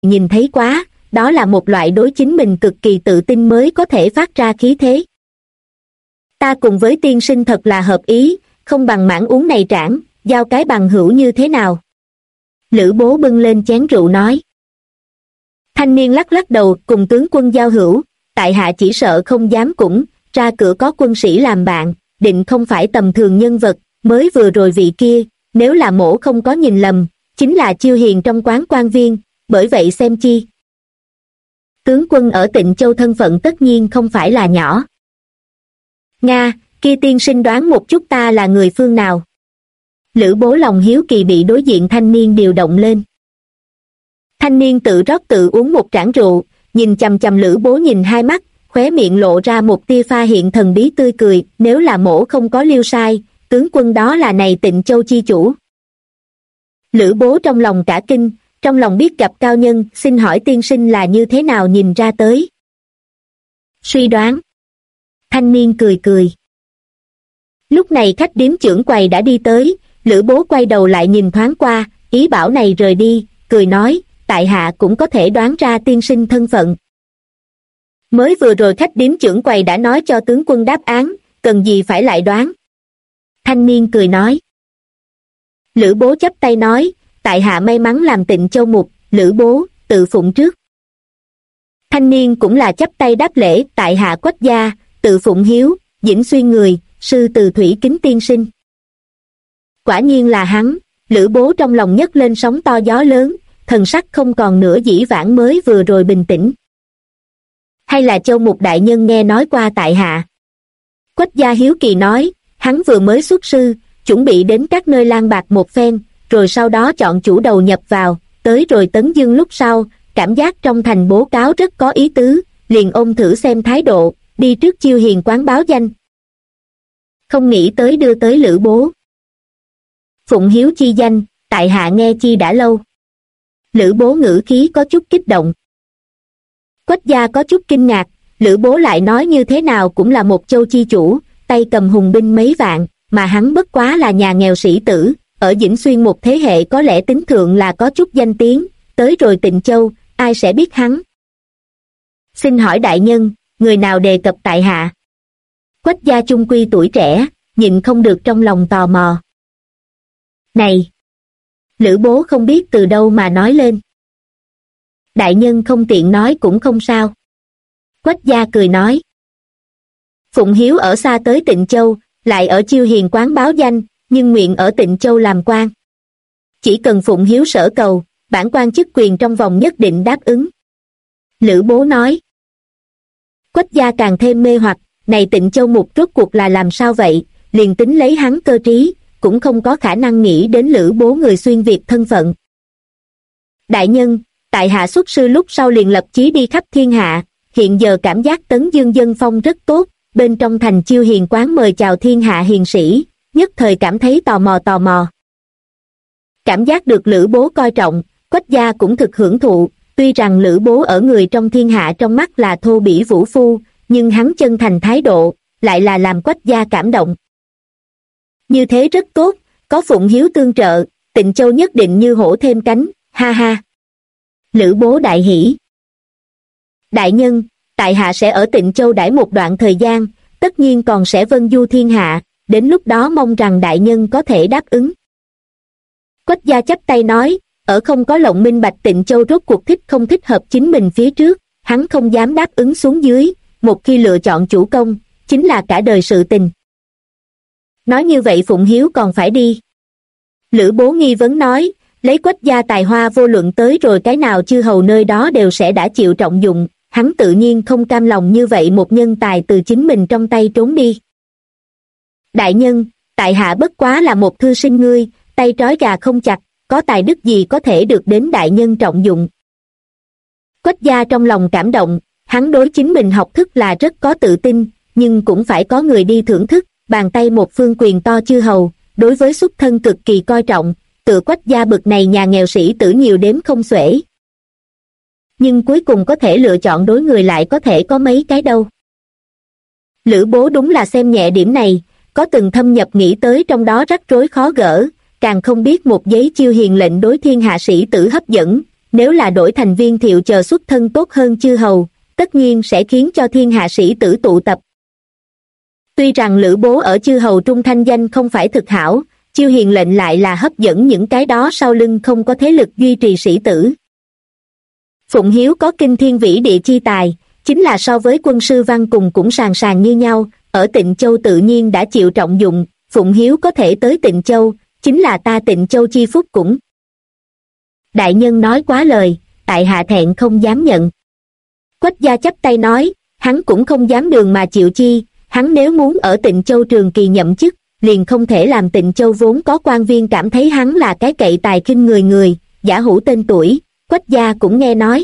nhìn thấy quá, đó là một loại đối chính mình cực kỳ tự tin mới có thể phát ra khí thế. Ta cùng với tiên sinh thật là hợp ý, không bằng mãn uống này trảng, giao cái bằng hữu như thế nào? Lữ Bố bưng lên chén rượu nói. Thanh niên lắc lắc đầu, cùng tướng quân giao hữu, tại hạ chỉ sợ không dám cũng, ra cửa có quân sĩ làm bạn, định không phải tầm thường nhân vật, mới vừa rồi vị kia, nếu là mổ không có nhìn lầm, chính là Chiêu Hiền trong quán quan viên, bởi vậy xem chi. Tướng quân ở Tịnh Châu thân phận tất nhiên không phải là nhỏ. Nga, kia tiên sinh đoán một chút ta là người phương nào? Lữ Bố lòng hiếu kỳ bị đối diện thanh niên điều động lên. Thanh niên tự rót tự uống một trảng rượu, nhìn chằm chằm Lữ Bố nhìn hai mắt, khóe miệng lộ ra một tia pha hiện thần bí tươi cười, nếu là mổ không có liêu sai, tướng quân đó là này Tịnh Châu chi chủ. Lữ Bố trong lòng cả kinh, trong lòng biết gặp cao nhân, xin hỏi tiên sinh là như thế nào nhìn ra tới? Suy đoán. Thanh niên cười cười. Lúc này khách điếm trưởng quầy đã đi tới, Lữ Bố quay đầu lại nhìn thoáng qua, ý bảo này rời đi, cười nói, tại hạ cũng có thể đoán ra tiên sinh thân phận. Mới vừa rồi khách điếm trưởng quầy đã nói cho tướng quân đáp án, cần gì phải lại đoán. Thanh niên cười nói. Lữ Bố chắp tay nói, tại hạ may mắn làm Tịnh Châu mục, Lữ Bố, tự phụng trước. Thanh niên cũng là chắp tay đáp lễ, tại hạ Quách gia, tự phụng hiếu, Dĩnh Xuyên người, sư từ thủy kính tiên sinh. Quả nhiên là hắn, Lữ Bố trong lòng nhấc lên sóng to gió lớn, thần sắc không còn nửa dĩ vãng mới vừa rồi bình tĩnh. Hay là Châu mục đại nhân nghe nói qua tại hạ? Quách gia hiếu kỳ nói, hắn vừa mới xuất sư, chuẩn bị đến các nơi lang bạc một phen, rồi sau đó chọn chủ đầu nhập vào, tới rồi Tấn Dương lúc sau, cảm giác trong thành bố cáo rất có ý tứ, liền ôm thử xem thái độ, đi trước Chiêu Hiền quán báo danh. Không nghĩ tới đưa tới Lữ Bố. Phụng hiếu chi danh, tại hạ nghe chi đã lâu. Lữ Bố ngữ khí có chút kích động. Quách gia có chút kinh ngạc, Lữ Bố lại nói như thế nào cũng là một châu chi chủ, tay cầm hùng binh mấy vạn, mà hắn bất quá là nhà nghèo sĩ tử, ở Dĩnh Xuyên một thế hệ có lẽ tính thượng là có chút danh tiếng, tới rồi Tịnh Châu, ai sẽ biết hắn? Xin hỏi đại nhân, người nào đề cập tại hạ? Quách gia chung quy tuổi trẻ, nhịn không được trong lòng tò mò. Này! Lữ Bố không biết từ đâu mà nói lên. Đại nhân không tiện nói cũng không sao. Quách gia cười nói. Phụng hiếu ở xa tới Tịnh Châu, lại ở Chiêu Hiền quán báo danh, nhưng nguyện ở Tịnh Châu làm quan. Chỉ cần Phụng hiếu sở cầu, bản quan chức quyền trong vòng nhất định đáp ứng. Lữ Bố nói. Quách gia càng thêm mê hoặc, này Tịnh Châu mục rốt cuộc là làm sao vậy, liền tính lấy hắn cơ trí, cũng không có khả năng nghĩ đến Lữ Bố người xuyên Việt thân phận. Đại nhân, tại hạ xuất sư lúc sau liền lập chí đi khắp thiên hạ, hiện giờ cảm giác Tấn Dương dân phong rất tốt, bên trong thành Chiêu Hiền quán mời chào thiên hạ hiền sĩ, nhất thời cảm thấy tò mò. Cảm giác được Lữ Bố coi trọng, Quách gia cũng thực hưởng thụ, tuy rằng Lữ Bố ở người trong thiên hạ trong mắt là thô bỉ vũ phu, nhưng hắn chân thành thái độ, lại là làm Quách gia cảm động. Như thế rất tốt, có Phụng hiếu tương trợ, Tịnh Châu nhất định như hổ thêm cánh, ha ha. Lữ Bố đại hỉ. Đại nhân, tại hạ sẽ ở Tịnh Châu đãi một đoạn thời gian, tất nhiên còn sẽ vân du thiên hạ, đến lúc đó mong rằng đại nhân có thể đáp ứng. Quách gia chắp tay nói, ở không có lộng minh bạch Tịnh Châu rốt cuộc thích không thích hợp chính mình phía trước, hắn không dám đáp ứng xuống dưới, một khi lựa chọn chủ công, chính là cả đời sự tình. Nói như vậy Phụng hiếu còn phải đi. Lữ Bố nghi vấn nói, lấy Quách gia tài hoa vô luận tới rồi cái nào chư hầu nơi đó đều sẽ đã chịu trọng dụng, hắn tự nhiên không cam lòng như vậy một nhân tài từ chính mình trong tay trốn đi. Đại nhân, tại hạ bất quá là một thư sinh ngươi, tay trói gà không chặt, có tài đức gì có thể được đến đại nhân trọng dụng. Quách gia trong lòng cảm động, hắn đối chính mình học thức là rất có tự tin, nhưng cũng phải có người đi thưởng thức, bàn tay một phương quyền to chư hầu, đối với xuất thân cực kỳ coi trọng, tựa Quách gia bực này nhà nghèo sĩ tử nhiều đếm không xuể. Nhưng cuối cùng có thể lựa chọn đối người lại có thể có mấy cái đâu. Lữ Bố đúng là xem nhẹ điểm này, có từng thâm nhập nghĩ tới trong đó rắc rối khó gỡ, càng không biết một giấy Chiêu Hiền lệnh đối thiên hạ sĩ tử hấp dẫn, nếu là đổi thành Viên Thiệu chờ xuất thân tốt hơn chư hầu, tất nhiên sẽ khiến cho thiên hạ sĩ tử tụ tập. Tuy rằng Lữ Bố ở chư hầu trung thanh danh không phải thực hảo, chiêu hiền lệnh lại là hấp dẫn những cái đó sau lưng không có thế lực duy trì sĩ tử. Phụng Hiếu có kinh thiên vĩ địa chi tài, chính là so với quân sư Văn Cùng cũng sàng sàng như nhau, ở Tịnh Châu tự nhiên đã chịu trọng dụng, Phụng Hiếu có thể tới Tịnh Châu, chính là ta Tịnh Châu chi phúc cũng. Đại nhân nói quá lời, tại hạ thẹn không dám nhận. Quách gia chắp tay nói, hắn cũng không dám đường mà chịu chi, hắn nếu muốn ở Tịnh Châu trường kỳ nhậm chức, liền không thể làm Tịnh Châu vốn có quan viên cảm thấy hắn là cái cậy tài khinh người, giả hủ tên tuổi, Quách gia cũng nghe nói.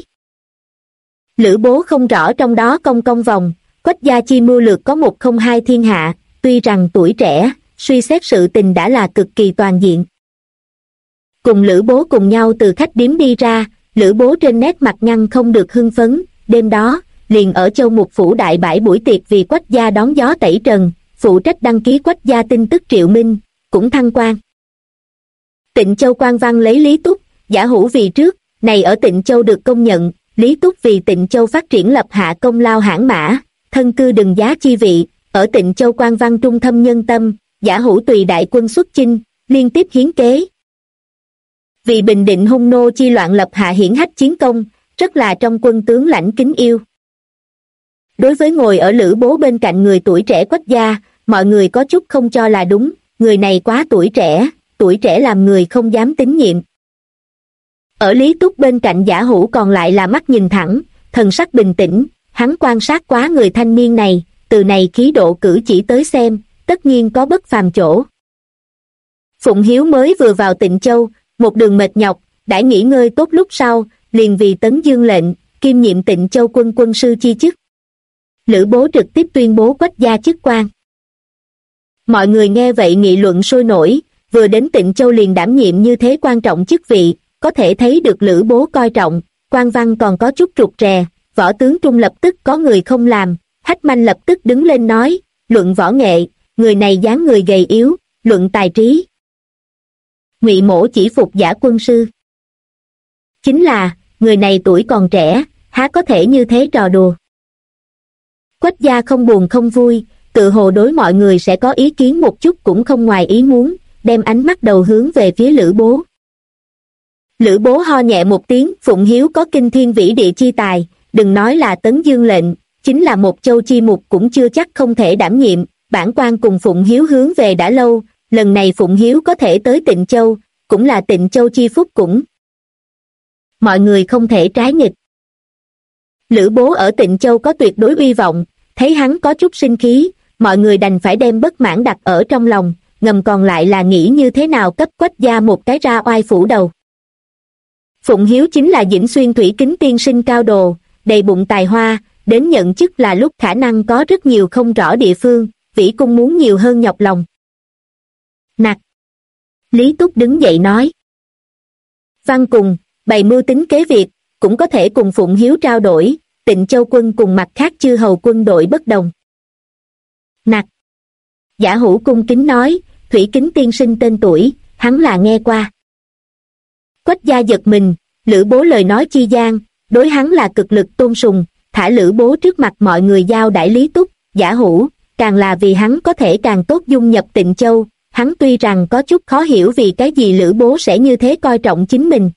Lữ Bố không rõ trong đó công vòng, Quách gia chi mưu lược có một không hai thiên hạ, tuy rằng tuổi trẻ, suy xét sự tình đã là cực kỳ toàn diện. Cùng Lữ Bố cùng nhau từ khách điếm đi ra, Lữ Bố trên nét mặt ngăn không được hưng phấn, đêm đó, liền ở Châu Mục Phủ đại bãi buổi tiệc vì Quách gia đón gió tẩy trần, phụ trách đăng ký Quách gia tin tức Triệu Minh, cũng thăng quan. Tịnh Châu quan văn lấy Lý Túc, giả hủ vì trước, này ở Tịnh Châu được công nhận, Lý Túc vì Tịnh Châu phát triển lập hạ công lao hãn mã, thân cư đừng giá chi vị, ở Tịnh Châu quan văn trung thâm nhân tâm, giả hủ tùy đại quân xuất chinh, liên tiếp hiến kế. Vì bình định hung nô chi loạn lập hạ hiển hách chiến công, rất là trong quân tướng lãnh kính yêu. Đối với ngồi ở Lữ Bố bên cạnh người tuổi trẻ Quách gia, mọi người có chút không cho là đúng, người này quá tuổi trẻ làm người không dám tín nhiệm. Ở Lý Túc bên cạnh giả hủ còn lại là mắt nhìn thẳng, thần sắc bình tĩnh, hắn quan sát quá người thanh niên này, từ này khí độ cử chỉ tới xem, tất nhiên có bất phàm chỗ. Phụng Hiếu mới vừa vào Tịnh Châu, một đường mệt nhọc, đã nghỉ ngơi tốt lúc sau, liền vì Tấn Dương lệnh, kiêm nhiệm Tịnh Châu quân sư chi chức. Lữ Bố trực tiếp tuyên bố Quách gia chức quan. Mọi người nghe vậy nghị luận sôi nổi, vừa đến Tịnh Châu liền đảm nhiệm như thế quan trọng chức vị, có thể thấy được Lữ Bố coi trọng, quan văn còn có chút rụt rè, võ tướng trung lập tức có người không làm, Hách Manh lập tức đứng lên nói, luận võ nghệ, người này dáng người gầy yếu, luận tài trí. Ngụy Mỗ chỉ phục giả quân sư. Chính là, người này tuổi còn trẻ, há có thể như thế trò đùa. Quách gia không buồn không vui, tự hồ đối mọi người sẽ có ý kiến một chút cũng không ngoài ý muốn, đem ánh mắt đầu hướng về phía Lữ Bố. Lữ Bố ho nhẹ một tiếng, Phụng Hiếu có kinh thiên vĩ địa chi tài, đừng nói là Tấn Dương lệnh, chính là một châu chi mục cũng chưa chắc không thể đảm nhiệm, bản quan cùng Phụng Hiếu hướng về đã lâu, lần này Phụng Hiếu có thể tới Tịnh Châu, cũng là Tịnh Châu chi phúc cũng. Mọi người không thể trái nghịch. Lữ Bố ở Tịnh Châu có tuyệt đối uy vọng, thấy hắn có chút sinh khí, mọi người đành phải đem bất mãn đặt ở trong lòng, ngầm còn lại là nghĩ như thế nào cấp Quách gia một cái ra oai phủ đầu. Phụng Hiếu chính là Dĩnh Xuyên Thủy Kính tiên sinh cao đồ, đầy bụng tài hoa, đến nhận chức là lúc khả năng có rất nhiều không rõ địa phương, vĩ cung muốn nhiều hơn nhọc lòng. Nặc! Lý Túc đứng dậy nói. Văn Cùng, bày mưu tính kế việc, cũng có thể cùng Phụng Hiếu trao đổi, Tịnh Châu quân cùng mặt khác chư hầu quân đội bất đồng. Nặc! Giả hủ cung kính nói, Thủy Kính tiên sinh tên tuổi, hắn là nghe qua. Quách gia giật mình, Lữ Bố lời nói chi gian, đối hắn là cực lực tôn sùng, thả Lữ Bố trước mặt mọi người giao đãi Lý Túc, giả hủ, càng là vì hắn có thể càng tốt dung nhập Tịnh Châu, hắn tuy rằng có chút khó hiểu vì cái gì Lữ Bố sẽ như thế coi trọng chính mình.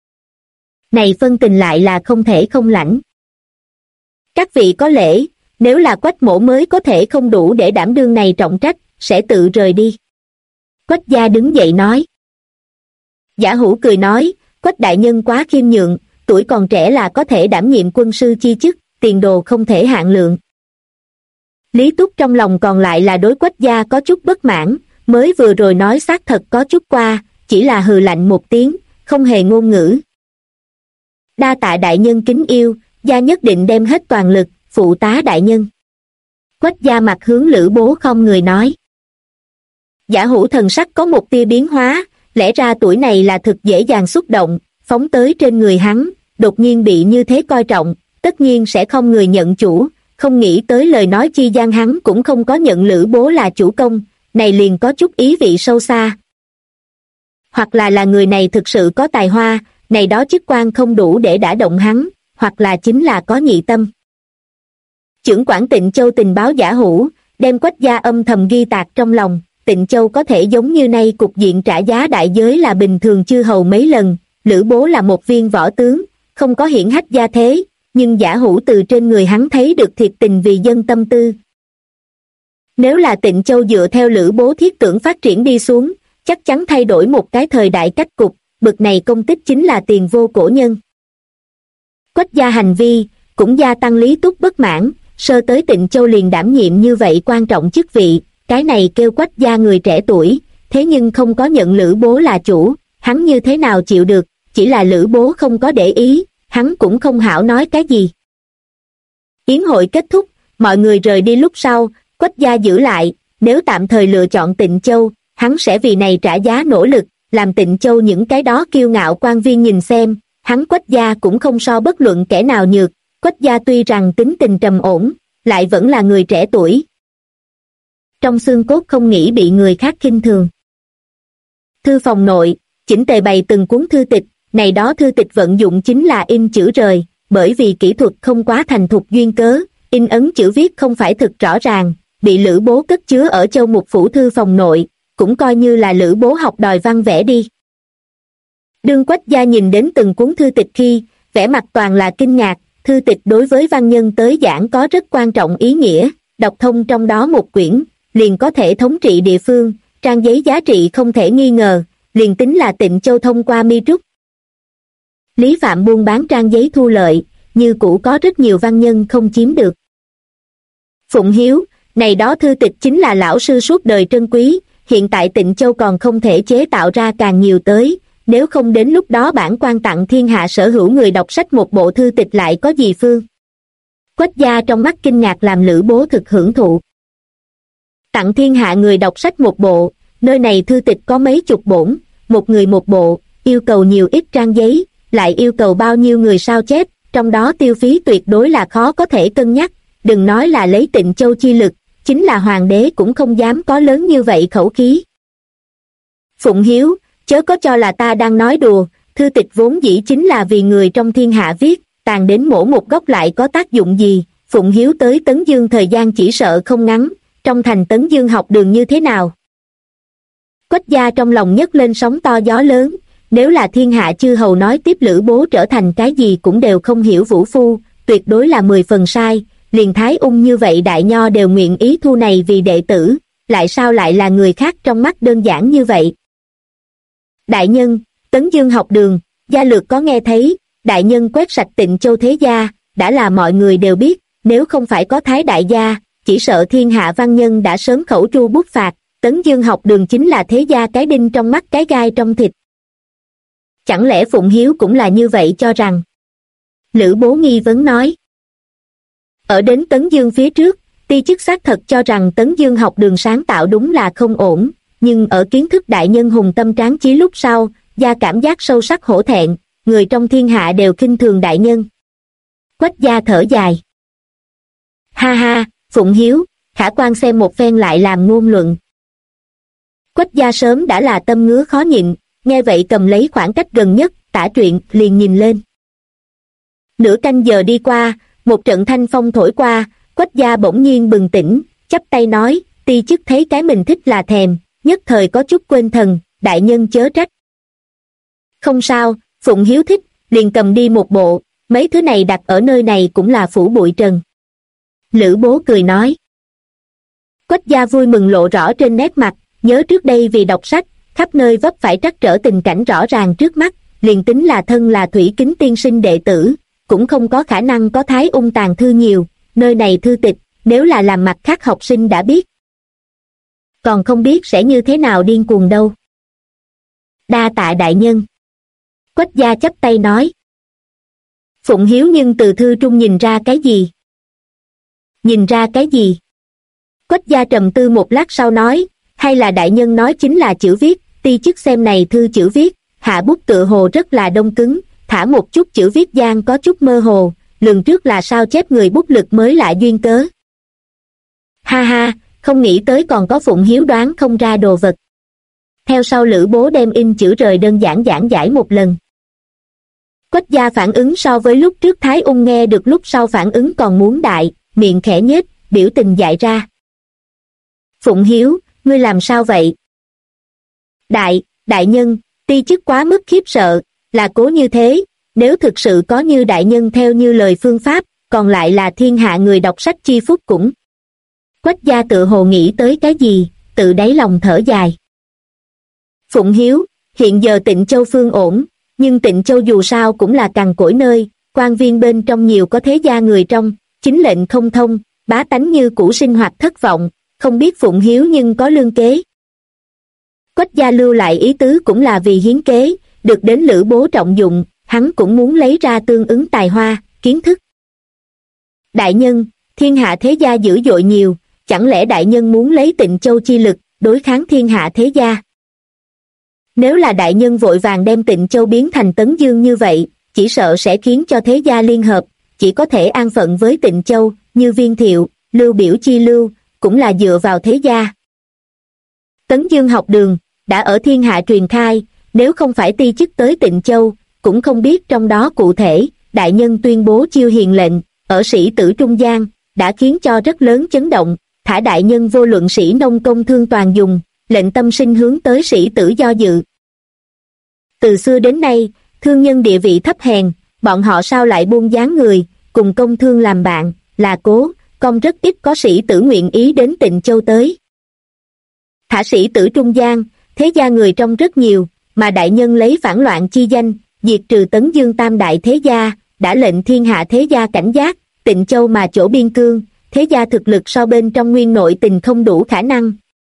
Này phân tình lại là không thể không lãnh. Các vị có lễ, nếu là Quách mỗ mới có thể không đủ để đảm đương này trọng trách, sẽ tự rời đi. Quách gia đứng dậy nói. Giả hủ cười nói, Quách đại nhân quá khiêm nhượng, tuổi còn trẻ là có thể đảm nhiệm quân sư chi chức, tiền đồ không thể hạn lượng. Lý Túc trong lòng còn lại là đối Quách gia có chút bất mãn, mới vừa rồi nói xác thật có chút qua, chỉ là hừ lạnh một tiếng, không hề ngôn ngữ. Đa tạ đại nhân kính yêu, gia nhất định đem hết toàn lực, phụ tá đại nhân. Quách gia mặt hướng Lữ Bố không người nói. Giả hủ thần sắc có một tia biến hóa, lẽ ra tuổi này là thực dễ dàng xúc động, phóng tới trên người hắn, đột nhiên bị như thế coi trọng, tất nhiên sẽ không người nhận chủ, không nghĩ tới lời nói chi gian hắn cũng không có nhận Lữ Bố là chủ công, này liền có chút ý vị sâu xa. Hoặc là người này thực sự có tài hoa, này đó chức quan không đủ để đả động hắn, hoặc là chính là có nhị tâm. Chưởng quản Tịnh Châu tình báo giả hủ, đem Quách gia âm thầm ghi tạc trong lòng. Tịnh Châu có thể giống như nay cục diện trả giá đại giới là bình thường chư hầu mấy lần. Lữ Bố là một viên võ tướng, không có hiển hách gia thế, nhưng giả hủ từ trên người hắn thấy được thiệt tình vì dân tâm tư. Nếu là Tịnh Châu dựa theo Lữ Bố thiết tưởng phát triển đi xuống, chắc chắn thay đổi một cái thời đại cách cục, bực này công tích chính là tiền vô cổ nhân. Quách gia hành vi cũng gia tăng Lý Túc bất mãn, sơ tới Tịnh Châu liền đảm nhiệm như vậy quan trọng chức vị, cái này kêu Quách gia người trẻ tuổi, thế nhưng không có nhận Lữ Bố là chủ, hắn như thế nào chịu được, chỉ là Lữ Bố không có để ý, hắn cũng không hảo nói cái gì. Yến hội kết thúc, mọi người rời đi lúc sau, Quách gia giữ lại, nếu tạm thời lựa chọn Tịnh Châu, hắn sẽ vì này trả giá nỗ lực, làm Tịnh Châu những cái đó kiêu ngạo quan viên nhìn xem, hắn Quách gia cũng không so bất luận kẻ nào nhược, Quách gia tuy rằng tính tình trầm ổn, lại vẫn là người trẻ tuổi. Trong xương cốt không nghĩ bị người khác khinh thường. Thư phòng nội, chỉnh tề bày từng cuốn thư tịch, này đó thư tịch vận dụng chính là in chữ rời, bởi vì kỹ thuật không quá thành thục duyên cớ, in ấn chữ viết không phải thực rõ ràng, bị Lữ Bố cất chứa ở Châu Mục phủ thư phòng nội, cũng coi như là Lữ Bố học đòi văn vẽ đi. Đương Quách gia nhìn đến từng cuốn thư tịch khi, vẻ mặt toàn là kinh ngạc, thư tịch đối với văn nhân tới giảng có rất quan trọng ý nghĩa, đọc thông trong đó một quyển, liền có thể thống trị địa phương, trang giấy giá trị không thể nghi ngờ, liền tính là Tịnh Châu thông qua mi trúc. Lý Phạm buôn bán trang giấy thu lợi, như cũ có rất nhiều văn nhân không chiếm được. Phụng Hiếu, này đó thư tịch chính là lão sư suốt đời trân quý, hiện tại Tịnh Châu còn không thể chế tạo ra càng nhiều tới, nếu không đến lúc đó bản quan tặng thiên hạ sở hữu người đọc sách một bộ thư tịch lại có gì phương. Quách gia trong mắt kinh ngạc làm Lữ Bố thực hưởng thụ. Tặng thiên hạ người đọc sách một bộ, nơi này thư tịch có mấy chục bổn, một người một bộ, yêu cầu nhiều ít trang giấy, lại yêu cầu bao nhiêu người sao chép, trong đó tiêu phí tuyệt đối là khó có thể cân nhắc, đừng nói là lấy Tịnh Châu chi lực, chính là hoàng đế cũng không dám có lớn như vậy khẩu khí. Phụng Hiếu, chớ có cho là ta đang nói đùa, thư tịch vốn dĩ chính là vì người trong thiên hạ viết, tàn đến mỗi một góc lại có tác dụng gì, Phụng Hiếu tới Tấn Dương thời gian chỉ sợ không ngắn, trong thành Tấn Dương học đường như thế nào? Quách gia trong lòng nhấc lên sóng to gió lớn, nếu là thiên hạ chư hầu nói tiếp Lữ Bố trở thành cái gì cũng đều không hiểu vũ phu, tuyệt đối là 10 phần sai, liền Thái Ung như vậy đại nho đều nguyện ý thu này vì đệ tử, lại sao lại là người khác trong mắt đơn giản như vậy? Đại nhân, Tấn Dương học đường, gia lược có nghe thấy, đại nhân quét sạch Tịnh Châu thế gia, đã là mọi người đều biết, nếu không phải có Thái đại gia, chỉ sợ thiên hạ văn nhân đã sớm khẩu tru bút phạt, Tấn Dương học đường chính là thế gia cái đinh trong mắt cái gai trong thịt. Chẳng lẽ Phụng Hiếu cũng là như vậy cho rằng? Lữ Bố nghi vấn nói. Ở đến Tấn Dương phía trước, ti chức xác thật cho rằng Tấn Dương học đường sáng tạo đúng là không ổn, nhưng ở kiến thức đại nhân hùng tâm tráng chí lúc sau, gia cảm giác sâu sắc hổ thẹn, người trong thiên hạ đều khinh thường đại nhân. Quách gia thở dài. Ha ha, Phụng Hiếu, khả quan xem một phen lại làm ngôn luận. Quách gia sớm đã là tâm ngứa khó nhịn, nghe vậy cầm lấy khoảng cách gần nhất, tả truyện, liền nhìn lên. Nửa canh giờ đi qua, một trận thanh phong thổi qua, Quách gia bỗng nhiên bừng tỉnh, chắp tay nói, ti chức thấy cái mình thích là thèm, nhất thời có chút quên thần, đại nhân chớ trách. Không sao, Phụng Hiếu thích, liền cầm đi một bộ, mấy thứ này đặt ở nơi này cũng là phủ bụi trần. Lữ Bố cười nói. Quách gia vui mừng lộ rõ trên nét mặt, nhớ trước đây vì đọc sách, khắp nơi vấp phải trắc trở tình cảnh rõ ràng trước mắt, liền tính là thân là Thủy Kính tiên sinh đệ tử, cũng không có khả năng có Thái Ung tàng thư nhiều, nơi này thư tịch, nếu là làm mặt khác học sinh đã biết. Còn không biết sẽ như thế nào điên cuồng đâu. Đa tạ đại nhân. Quách gia chắp tay nói. Phụng Hiếu nhưng từ thư trung nhìn ra cái gì? Nhìn ra cái gì? Quách gia trầm tư một lát sau nói, hay là đại nhân nói chính là chữ viết, ti chức xem này thư chữ viết, hạ bút tựa hồ rất là đông cứng, thả một chút chữ viết gian có chút mơ hồ, lường trước là sao chép người bút lực mới lạ duyên cớ. Ha ha, không nghĩ tới còn có Phụng Hiếu đoán không ra đồ vật. Theo sau Lữ Bố đem in chữ rời đơn giản giảng giải một lần. Quách gia phản ứng so với lúc trước Thái Ung nghe được lúc sau phản ứng còn muốn đại, miệng khẽ nhếch, biểu tình dại ra. Phụng Hiếu, ngươi làm sao vậy? Đại nhân, ti chức quá mức khiếp sợ, là cố như thế, nếu thực sự có như đại nhân theo như lời phương pháp, còn lại là thiên hạ người đọc sách chi phúc cũng. Quách gia tự hồ nghĩ tới cái gì, tự đáy lòng thở dài. Phụng Hiếu, hiện giờ Tịnh Châu phương ổn, nhưng Tịnh Châu dù sao cũng là cằn cỗi nơi, quan viên bên trong nhiều có thế gia người trong, chính lệnh không thông, bá tánh như cũ sinh hoạt thất vọng, không biết Phụng Hiếu nhưng có lương kế. Quách gia lưu lại ý tứ cũng là vì hiến kế, được đến Lữ Bố trọng dụng, hắn cũng muốn lấy ra tương ứng tài hoa, kiến thức. Đại nhân, thiên hạ thế gia dữ dội nhiều, chẳng lẽ đại nhân muốn lấy Tịnh Châu chi lực, đối kháng thiên hạ thế gia? Nếu là đại nhân vội vàng đem Tịnh Châu biến thành Tấn Dương như vậy, chỉ sợ sẽ khiến cho thế gia liên hợp, chỉ có thể an phận với Tịnh Châu, như Viên Thiệu, Lưu Biểu chi lưu, cũng là dựa vào thế gia. Tấn Dương học đường, đã ở thiên hạ truyền khai, nếu không phải ti chức tới Tịnh Châu, cũng không biết trong đó cụ thể, đại nhân tuyên bố chiêu hiền lệnh, ở sĩ tử trung gian, đã khiến cho rất lớn chấn động, thả đại nhân vô luận sĩ nông công thương toàn dùng, lệnh tâm sinh hướng tới sĩ tử do dự. Từ xưa đến nay, thương nhân địa vị thấp hèn, bọn họ sao lại buông dáng người, cùng công thương làm bạn, là cố, công rất ít có sĩ tử nguyện ý đến Tịnh Châu tới. Thả sĩ tử trung gian, thế gia người trong rất nhiều, mà đại nhân lấy phản loạn chi danh, diệt trừ Tấn Dương tam đại thế gia, đã lệnh thiên hạ thế gia cảnh giác, Tịnh Châu mà chỗ biên cương, thế gia thực lực so bên trong nguyên nội tình không đủ khả năng.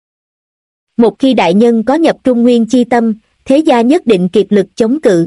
Một khi đại nhân có nhập Trung Nguyên chi tâm, thế gia nhất định kiệt lực chống cự.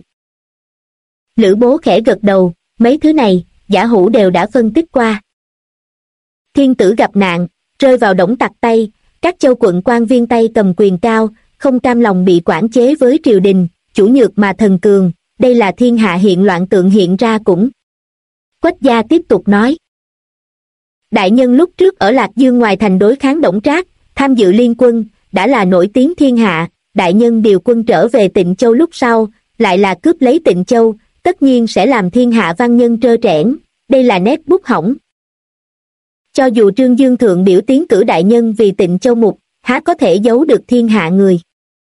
Lữ Bố khẽ gật đầu, mấy thứ này, Giả Hữu đều đã phân tích qua. Thiên tử gặp nạn, rơi vào Đổng Tặc tay, các châu quận quan viên tay cầm quyền cao, không cam lòng bị quản chế với triều đình, chủ nhược mà thần cường, đây là thiên hạ hiện loạn tượng hiện ra cũng. Quách gia tiếp tục nói. Đại nhân lúc trước ở Lạc Dương ngoài thành đối kháng Đổng Trác, tham dự liên quân, đã là nổi tiếng thiên hạ, đại nhân điều quân trở về Tịnh Châu lúc sau, lại là cướp lấy Tịnh Châu, tất nhiên sẽ làm thiên hạ văn nhân trơ trẽn, đây là nét bút hỏng. Cho dù Trương Dương Thượng biểu tiến cử đại nhân vì Tịnh Châu mục, há có thể giấu được thiên hạ người.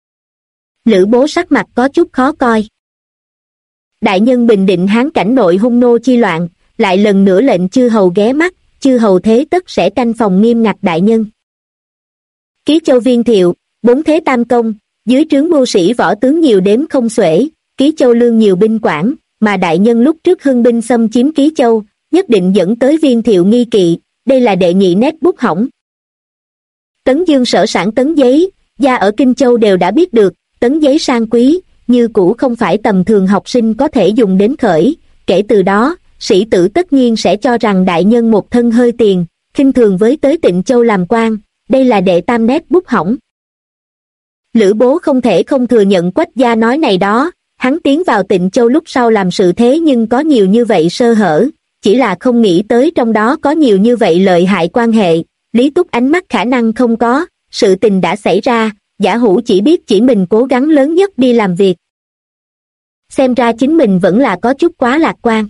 Lữ Bố sắc mặt có chút khó coi. Đại nhân bình định Hán cảnh nội hung nô chi loạn, lại lần nữa lệnh chư hầu ghé mắt, chư hầu thế tất sẽ canh phòng nghiêm ngặt đại nhân. Ký Châu Viên Thiệu, 4 thế tam công, dưới trướng mưu sĩ võ tướng nhiều đếm không xuể, Ký Châu lương nhiều binh quản, mà đại nhân lúc trước hưng binh xâm chiếm Ký Châu, nhất định dẫn tới Viên Thiệu nghi kỵ, đây là đệ nhị nét bút hỏng. Tấn Dương sở sản tấn giấy, gia ở Kinh Châu đều đã biết được, tấn giấy sang quý, như cũ không phải tầm thường học sinh có thể dùng đến khởi, kể từ đó, sĩ tử tất nhiên sẽ cho rằng đại nhân một thân hơi tiền, khinh thường với tới Tịnh Châu làm quan, đây là đệ tam nét bút hỏng. Lữ Bố không thể không thừa nhận Quách gia nói này đó, hắn tiến vào Tịnh Châu lúc sau làm sự thế nhưng có nhiều như vậy sơ hở, chỉ là không nghĩ tới trong đó có nhiều như vậy lợi hại quan hệ, Lý Túc ánh mắt khả năng không có, sự tình đã xảy ra, Giả Hữu chỉ biết chỉ mình cố gắng lớn nhất đi làm việc. Xem ra chính mình vẫn là có chút quá lạc quan.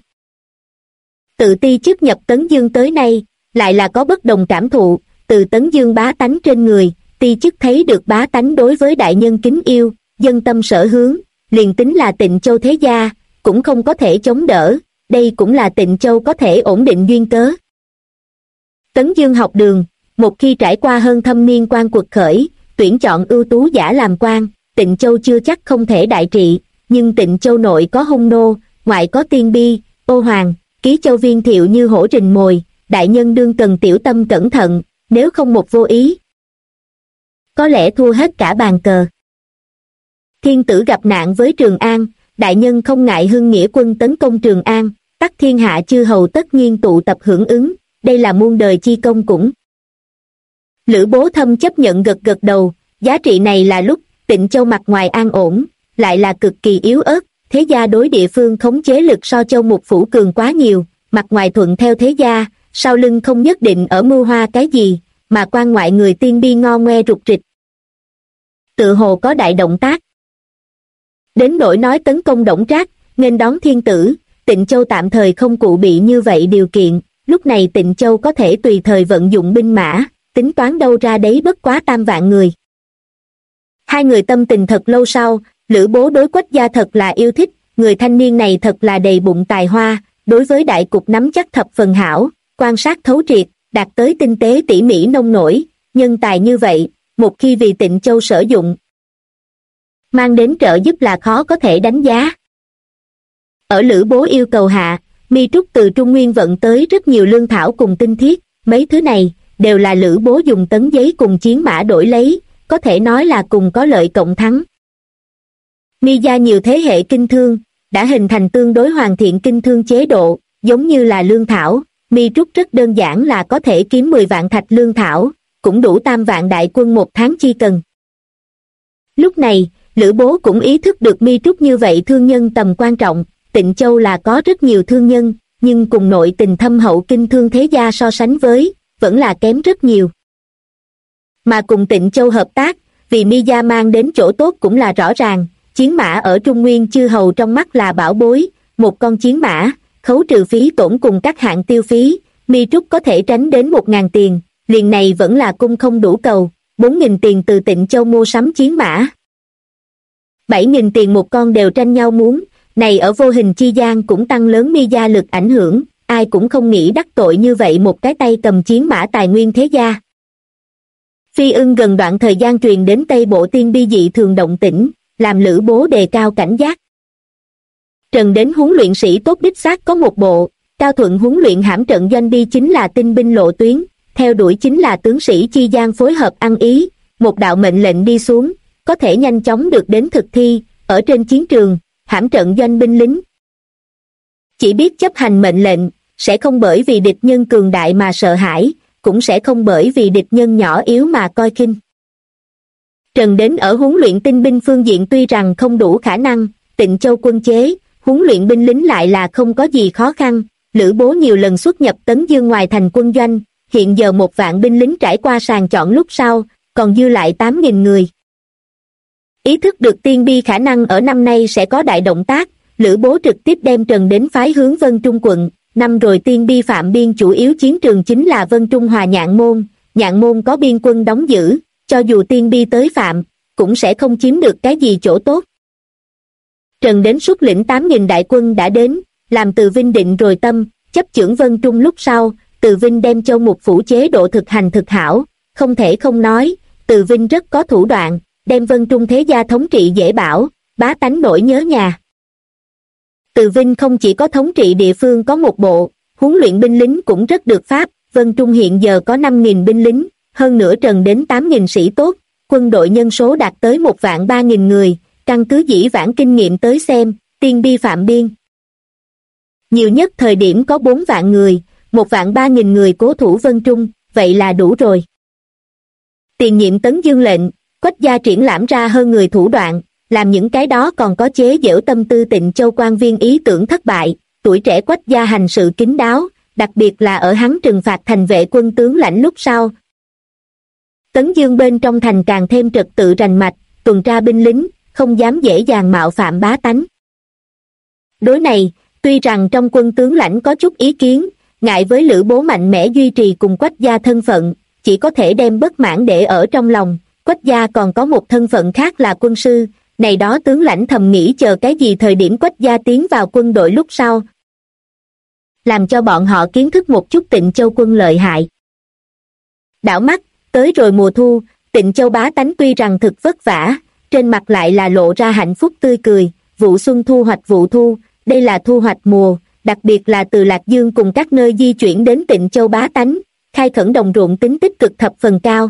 Tự ti chức nhập Tấn Dương tới nay, lại là có bất đồng cảm thụ, từ Tấn Dương bá tánh trên người, ti chức thấy được bá tánh đối với đại nhân kính yêu, dân tâm sở hướng, liền tính là Tịnh Châu thế gia, cũng không có thể chống đỡ, đây cũng là Tịnh Châu có thể ổn định duyên cớ. Tấn Dương học đường, một khi trải qua hơn thâm niên quan cuộc khởi, tuyển chọn ưu tú giả làm quan, Tịnh Châu chưa chắc không thể đại trị, nhưng Tịnh Châu nội có hung nô, ngoại có tiên bi, ô hoàng, Ký Châu Viên Thiệu như hổ rình mồi, đại nhân đương cần tiểu tâm cẩn thận, nếu không một vô ý, có lẽ thua hết cả bàn cờ. Thiên tử gặp nạn với Trường An, đại nhân không ngại hưng nghĩa quân tấn công Trường An, tắc thiên hạ chư hầu tất nhiên tụ tập hưởng ứng, đây là muôn đời chi công cũng. Lữ Bố Thâm chấp nhận gật gật đầu, giá trị này là lúc Tịnh Châu mặt ngoài an ổn, lại là cực kỳ yếu ớt, thế gia đối địa phương khống chế lực so Châu Mục Phủ cường quá nhiều, mặt ngoài thuận theo thế gia, sau lưng không nhất định ở mưu hoa cái gì, mà quan ngoại người tiên bi ngo ngoe rụt rịch. Tự hồ có đại động tác. Đến nỗi nói tấn công Đổng Trác, nghênh đón thiên tử. Tịnh Châu tạm thời không cụ bị như vậy điều kiện, lúc này Tịnh Châu có thể tùy thời vận dụng binh mã, tính toán đâu ra đấy bất quá 3 vạn người. Hai người tâm tình thật lâu sau, Lữ Bố đối Quách Gia thật là yêu thích, người thanh niên này thật là đầy bụng tài hoa, đối với đại cục nắm chắc thập phần hảo, quan sát thấu triệt, đạt tới tinh tế tỉ mỉ nông nổi, nhân tài như vậy, một khi vì Tịnh Châu sử dụng, mang đến trợ giúp là khó có thể đánh giá. Ở Lữ Bố yêu cầu hạ, Mi Trúc từ Trung Nguyên vận tới rất nhiều lương thảo cùng tinh thiết, mấy thứ này đều là Lữ Bố dùng tấn giấy cùng chiến mã đổi lấy, có thể nói là cùng có lợi cộng thắng. Mi gia nhiều thế hệ kinh thương, đã hình thành tương đối hoàn thiện kinh thương chế độ, giống như là lương thảo, Mi Trúc rất đơn giản là có thể kiếm 10 vạn thạch lương thảo, cũng đủ 3 vạn đại quân 1 tháng chi cần. Lúc này, Lữ Bố cũng ý thức được Mi Trúc như vậy thương nhân tầm quan trọng, Tịnh Châu là có rất nhiều thương nhân, nhưng cùng nội tình thâm hậu kinh thương thế gia so sánh với, vẫn là kém rất nhiều. Mà cùng Tịnh Châu hợp tác, vì Mi gia mang đến chỗ tốt cũng là rõ ràng, chiến mã ở Trung Nguyên chư hầu trong mắt là bảo bối, một con chiến mã, khấu trừ phí tổn cùng các hạng tiêu phí, Mi Trúc có thể tránh đến 1.000 tiền, liền này vẫn là cung không đủ cầu, 4.000 tiền từ Tịnh Châu mua sắm chiến mã. 7.000 tiền một con đều tranh nhau muốn, này ở vô hình chi gian cũng tăng lớn Mi gia lực ảnh hưởng, ai cũng không nghĩ đắc tội như vậy một cái tay cầm chiến mã tài nguyên thế gia. Phi Ưng gần đoạn thời gian truyền đến Tây Bộ tiên bi dị thường động tĩnh, làm Lữ Bố đề cao cảnh giác. Trần đến huấn luyện sĩ tốt đích xác có một bộ, Cao Thuận huấn luyện hãm trận doanh đi chính là tinh binh lộ tuyến, theo đuổi chính là tướng sĩ chi gian phối hợp ăn ý, một đạo mệnh lệnh đi xuống, có thể nhanh chóng được đến thực thi, ở trên chiến trường, hãm trận doanh binh lính. Chỉ biết chấp hành mệnh lệnh, sẽ không bởi vì địch nhân cường đại mà sợ hãi, cũng sẽ không bởi vì địch nhân nhỏ yếu mà coi khinh. Trần đến ở huấn luyện tinh binh phương diện tuy rằng không đủ khả năng, Tịnh Châu quân chế, huấn luyện binh lính lại là không có gì khó khăn, Lữ Bố nhiều lần xuất nhập Tấn Dương ngoài thành quân doanh, hiện giờ 1 vạn binh lính trải qua sàng chọn lúc sau, còn dư lại 8.000 người. Ý thức được tiên bi khả năng ở năm nay sẽ có đại động tác, Lữ Bố trực tiếp đem Trần đến phái hướng Vân Trung quận, năm rồi tiên bi phạm biên chủ yếu chiến trường chính là Vân Trung Hòa Nhạn Môn có biên quân đóng giữ, cho dù tiên bi tới phạm, cũng sẽ không chiếm được cái gì chỗ tốt. Trần đến xuất lĩnh 8.000 đại quân đã đến, làm Từ Vinh định rồi tâm, chấp chưởng Vân Trung lúc sau, Từ Vinh đem Châu Mục phủ chế độ thực hành thực hảo, không thể không nói, Từ Vinh rất có thủ đoạn, đem Vân Trung thế gia thống trị dễ bảo, bá tánh nỗi nhớ nhà. Từ Vinh không chỉ có thống trị địa phương có một bộ, huấn luyện binh lính cũng rất được pháp, Vân Trung hiện giờ có 5.000 binh lính, hơn nữa Trần đến 8.000 sĩ tốt, quân đội nhân số đạt tới 1.300.000 người, căn cứ dĩ vãng kinh nghiệm tới xem, tiên bi phạm biên. Nhiều nhất thời điểm có 4 vạn người, 1.300.000 người cố thủ Vân Trung, vậy là đủ rồi. Tiền nhiệm Tấn Dương lệnh, Quách gia triển lãm ra hơn người thủ đoạn, làm những cái đó còn có chế giễu tâm tư Tịnh Châu quan viên ý tưởng thất bại, tuổi trẻ Quách gia hành sự kín đáo, đặc biệt là ở hắn trừng phạt thành vệ quân tướng lãnh lúc sau. Tấn Dương bên trong thành càng thêm trật tự rành mạch, tuần tra binh lính, không dám dễ dàng mạo phạm bá tánh. Đối này, tuy rằng trong quân tướng lãnh có chút ý kiến, ngại với Lữ Bố mạnh mẽ duy trì cùng Quách gia thân phận, chỉ có thể đem bất mãn để ở trong lòng. Quách gia còn có một thân phận khác là quân sư, này đó tướng lãnh thầm nghĩ chờ cái gì thời điểm Quách gia tiến vào quân đội lúc sau, làm cho bọn họ kiến thức một chút Tịnh Châu quân lợi hại. Đảo mắt, tới rồi mùa thu, Tịnh Châu bá tánh tuy rằng thực vất vả, trên mặt lại là lộ ra hạnh phúc tươi cười, vụ xuân thu hoạch vụ thu, đây là thu hoạch mùa, đặc biệt là từ Lạc Dương cùng các nơi di chuyển đến Tịnh Châu bá tánh, khai khẩn đồng ruộng tính tích cực thập phần cao.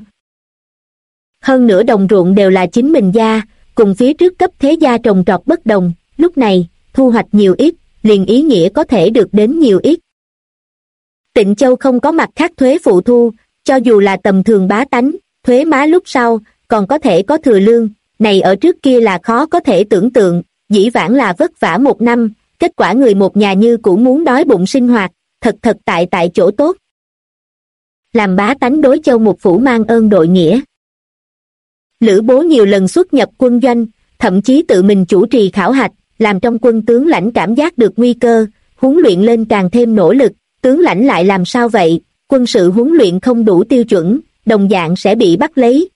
Hơn nữa đồng ruộng đều là chính mình gia, cùng phía trước cấp thế gia trồng trọt bất đồng, lúc này, thu hoạch nhiều ít, liền ý nghĩa có thể được đến nhiều ít. Tịnh Châu không có mặt khác thuế phụ thu, cho dù là tầm thường bá tánh, thuế má lúc sau, còn có thể có thừa lương, này ở trước kia là khó có thể tưởng tượng, dĩ vãng là vất vả 1 năm, kết quả người một nhà như cũ muốn đói bụng sinh hoạt, thật tại chỗ tốt. Làm bá tánh đối Châu Mục phủ mang ơn đội nghĩa. Lữ Bố nhiều lần xuất nhập quân doanh, thậm chí tự mình chủ trì khảo hạch, làm trong quân tướng lãnh cảm giác được nguy cơ, huấn luyện lên càng thêm nỗ lực. Tướng lãnh lại làm sao vậy? Quân sự huấn luyện không đủ tiêu chuẩn, đồng dạng sẽ bị bắt lấy.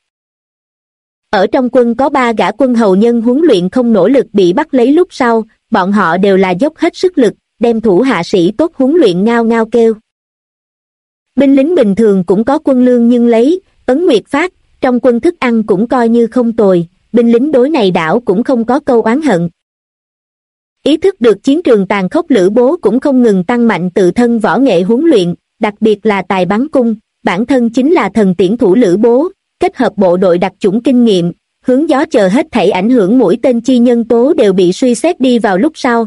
Ở trong quân có 3 gã quân hầu nhân huấn luyện không nỗ lực bị bắt lấy lúc sau, bọn họ đều là dốc hết sức lực, đem thủ hạ sĩ tốt huấn luyện ngao ngao kêu. Binh lính bình thường cũng có quân lương nhưng lấy, Ấn Nguyệt phát, trong quân thức ăn cũng coi như không tồi, binh lính đối này đảo cũng không có câu oán hận. Ý thức được chiến trường tàn khốc, Lữ Bố cũng không ngừng tăng mạnh tự thân võ nghệ huấn luyện, đặc biệt là tài bắn cung, bản thân chính là thần tiễn thủ Lữ Bố, kết hợp bộ đội đặc chủng kinh nghiệm, hướng gió chờ hết thảy ảnh hưởng mũi tên chi nhân tố đều bị suy xét đi vào lúc sau.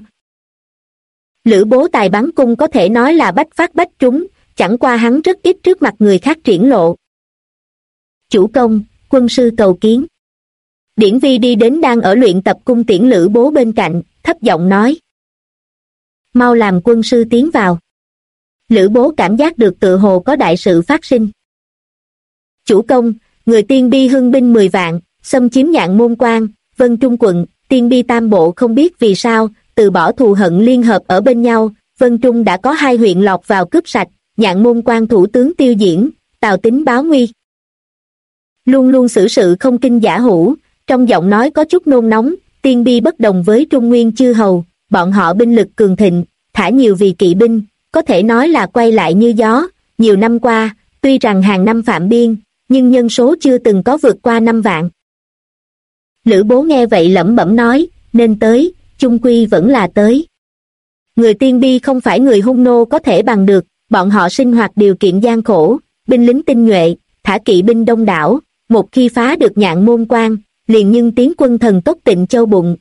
Lữ Bố tài bắn cung có thể nói là bách phát bách trúng, chẳng qua hắn rất ít trước mặt người khác triển lộ. Chủ công, quân sư cầu kiến. Điển Vi đi đến đang ở luyện tập cung tiễn Lữ Bố bên cạnh, thấp giọng nói. Mau làm quân sư tiến vào. Lữ Bố cảm giác được tự hồ có đại sự phát sinh. Chủ công, người Tiên Bi hưng binh 10 vạn, xâm chiếm Nhạn Môn Quan, Vân Trung quận, Tiên Bi tam bộ không biết vì sao, từ bỏ thù hận liên hợp ở bên nhau, Vân Trung đã có 2 huyện lọt vào cướp sạch, Nhạn Môn Quan thủ tướng tiêu diễn, Tào Tín báo nguy. Luôn luôn xử sự không kinh giả hủ, trong giọng nói có chút nôn nóng. Tiên Bi bất đồng với Trung Nguyên chư hầu, bọn họ binh lực cường thịnh, thả nhiều vì kỵ binh, có thể nói là quay lại như gió. Nhiều năm qua, tuy rằng hàng năm phạm biên, nhưng nhân số chưa từng có vượt qua 5 vạn. Lữ Bố nghe vậy lẩm bẩm nói, nên tới, chung quy vẫn là tới. Người Tiên Bi không phải người hung nô có thể bằng được, bọn họ sinh hoạt điều kiện gian khổ, binh lính tinh nhuệ, thả kỵ binh đông đảo, một khi phá được Nhạn Môn Quan, liền nhưng tiến quân thần tốc Tịnh Châu bụng.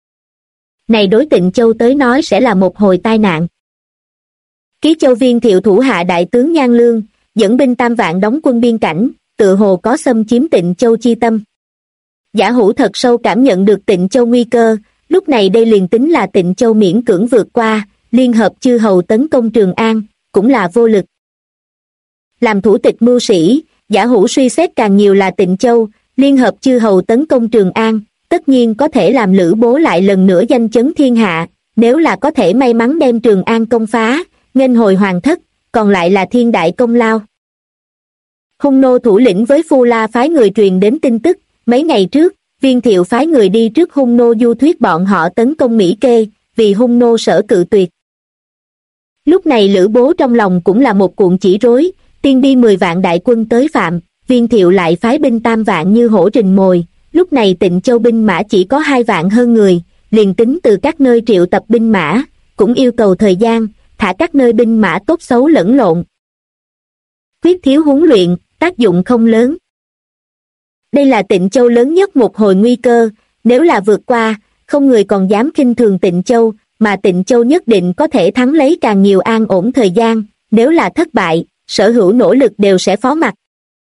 Này đối Tịnh Châu tới nói sẽ là một hồi tai nạn. Ký Châu Viên Thiệu thủ hạ đại tướng Nhan Lương, dẫn binh 3 vạn đóng quân biên cảnh, tự hồ có xâm chiếm Tịnh Châu chi tâm. Giả Hủ thật sâu cảm nhận được Tịnh Châu nguy cơ, lúc này đây liền tính là Tịnh Châu miễn cưỡng vượt qua, liên hợp chư hầu tấn công Trường An, cũng là vô lực. Làm thủ tịch mưu sĩ, Giả Hủ suy xét càng nhiều là Tịnh Châu, liên hợp chư hầu tấn công Trường An, tất nhiên có thể làm Lữ Bố lại lần nữa danh chấn thiên hạ, nếu là có thể may mắn đem Trường An công phá, nghênh hồi hoàng thất, còn lại là thiên đại công lao. Hung nô thủ lĩnh với Phu La phái người truyền đến tin tức, mấy ngày trước, Viên Thiệu phái người đi trước hung nô du thuyết bọn họ tấn công Mỹ Kê, vì hung nô sở cự tuyệt. Lúc này Lữ Bố trong lòng cũng là một cuộn chỉ rối, Tiên Bi 10 vạn đại quân tới phạm, Viên Thiệu lại phái binh 3 vạn như hổ rình mồi, lúc này Tịnh Châu binh mã chỉ có 2 vạn hơn người, liền tính từ các nơi triệu tập binh mã, cũng yêu cầu thời gian, thả các nơi binh mã tốt xấu lẫn lộn. Khuyết thiếu huấn luyện, tác dụng không lớn. Đây là Tịnh Châu lớn nhất một hồi nguy cơ, nếu là vượt qua, không người còn dám khinh thường Tịnh Châu, mà Tịnh Châu nhất định có thể thắng lấy càng nhiều an ổn thời gian, nếu là thất bại, sở hữu nỗ lực đều sẽ phó mặc.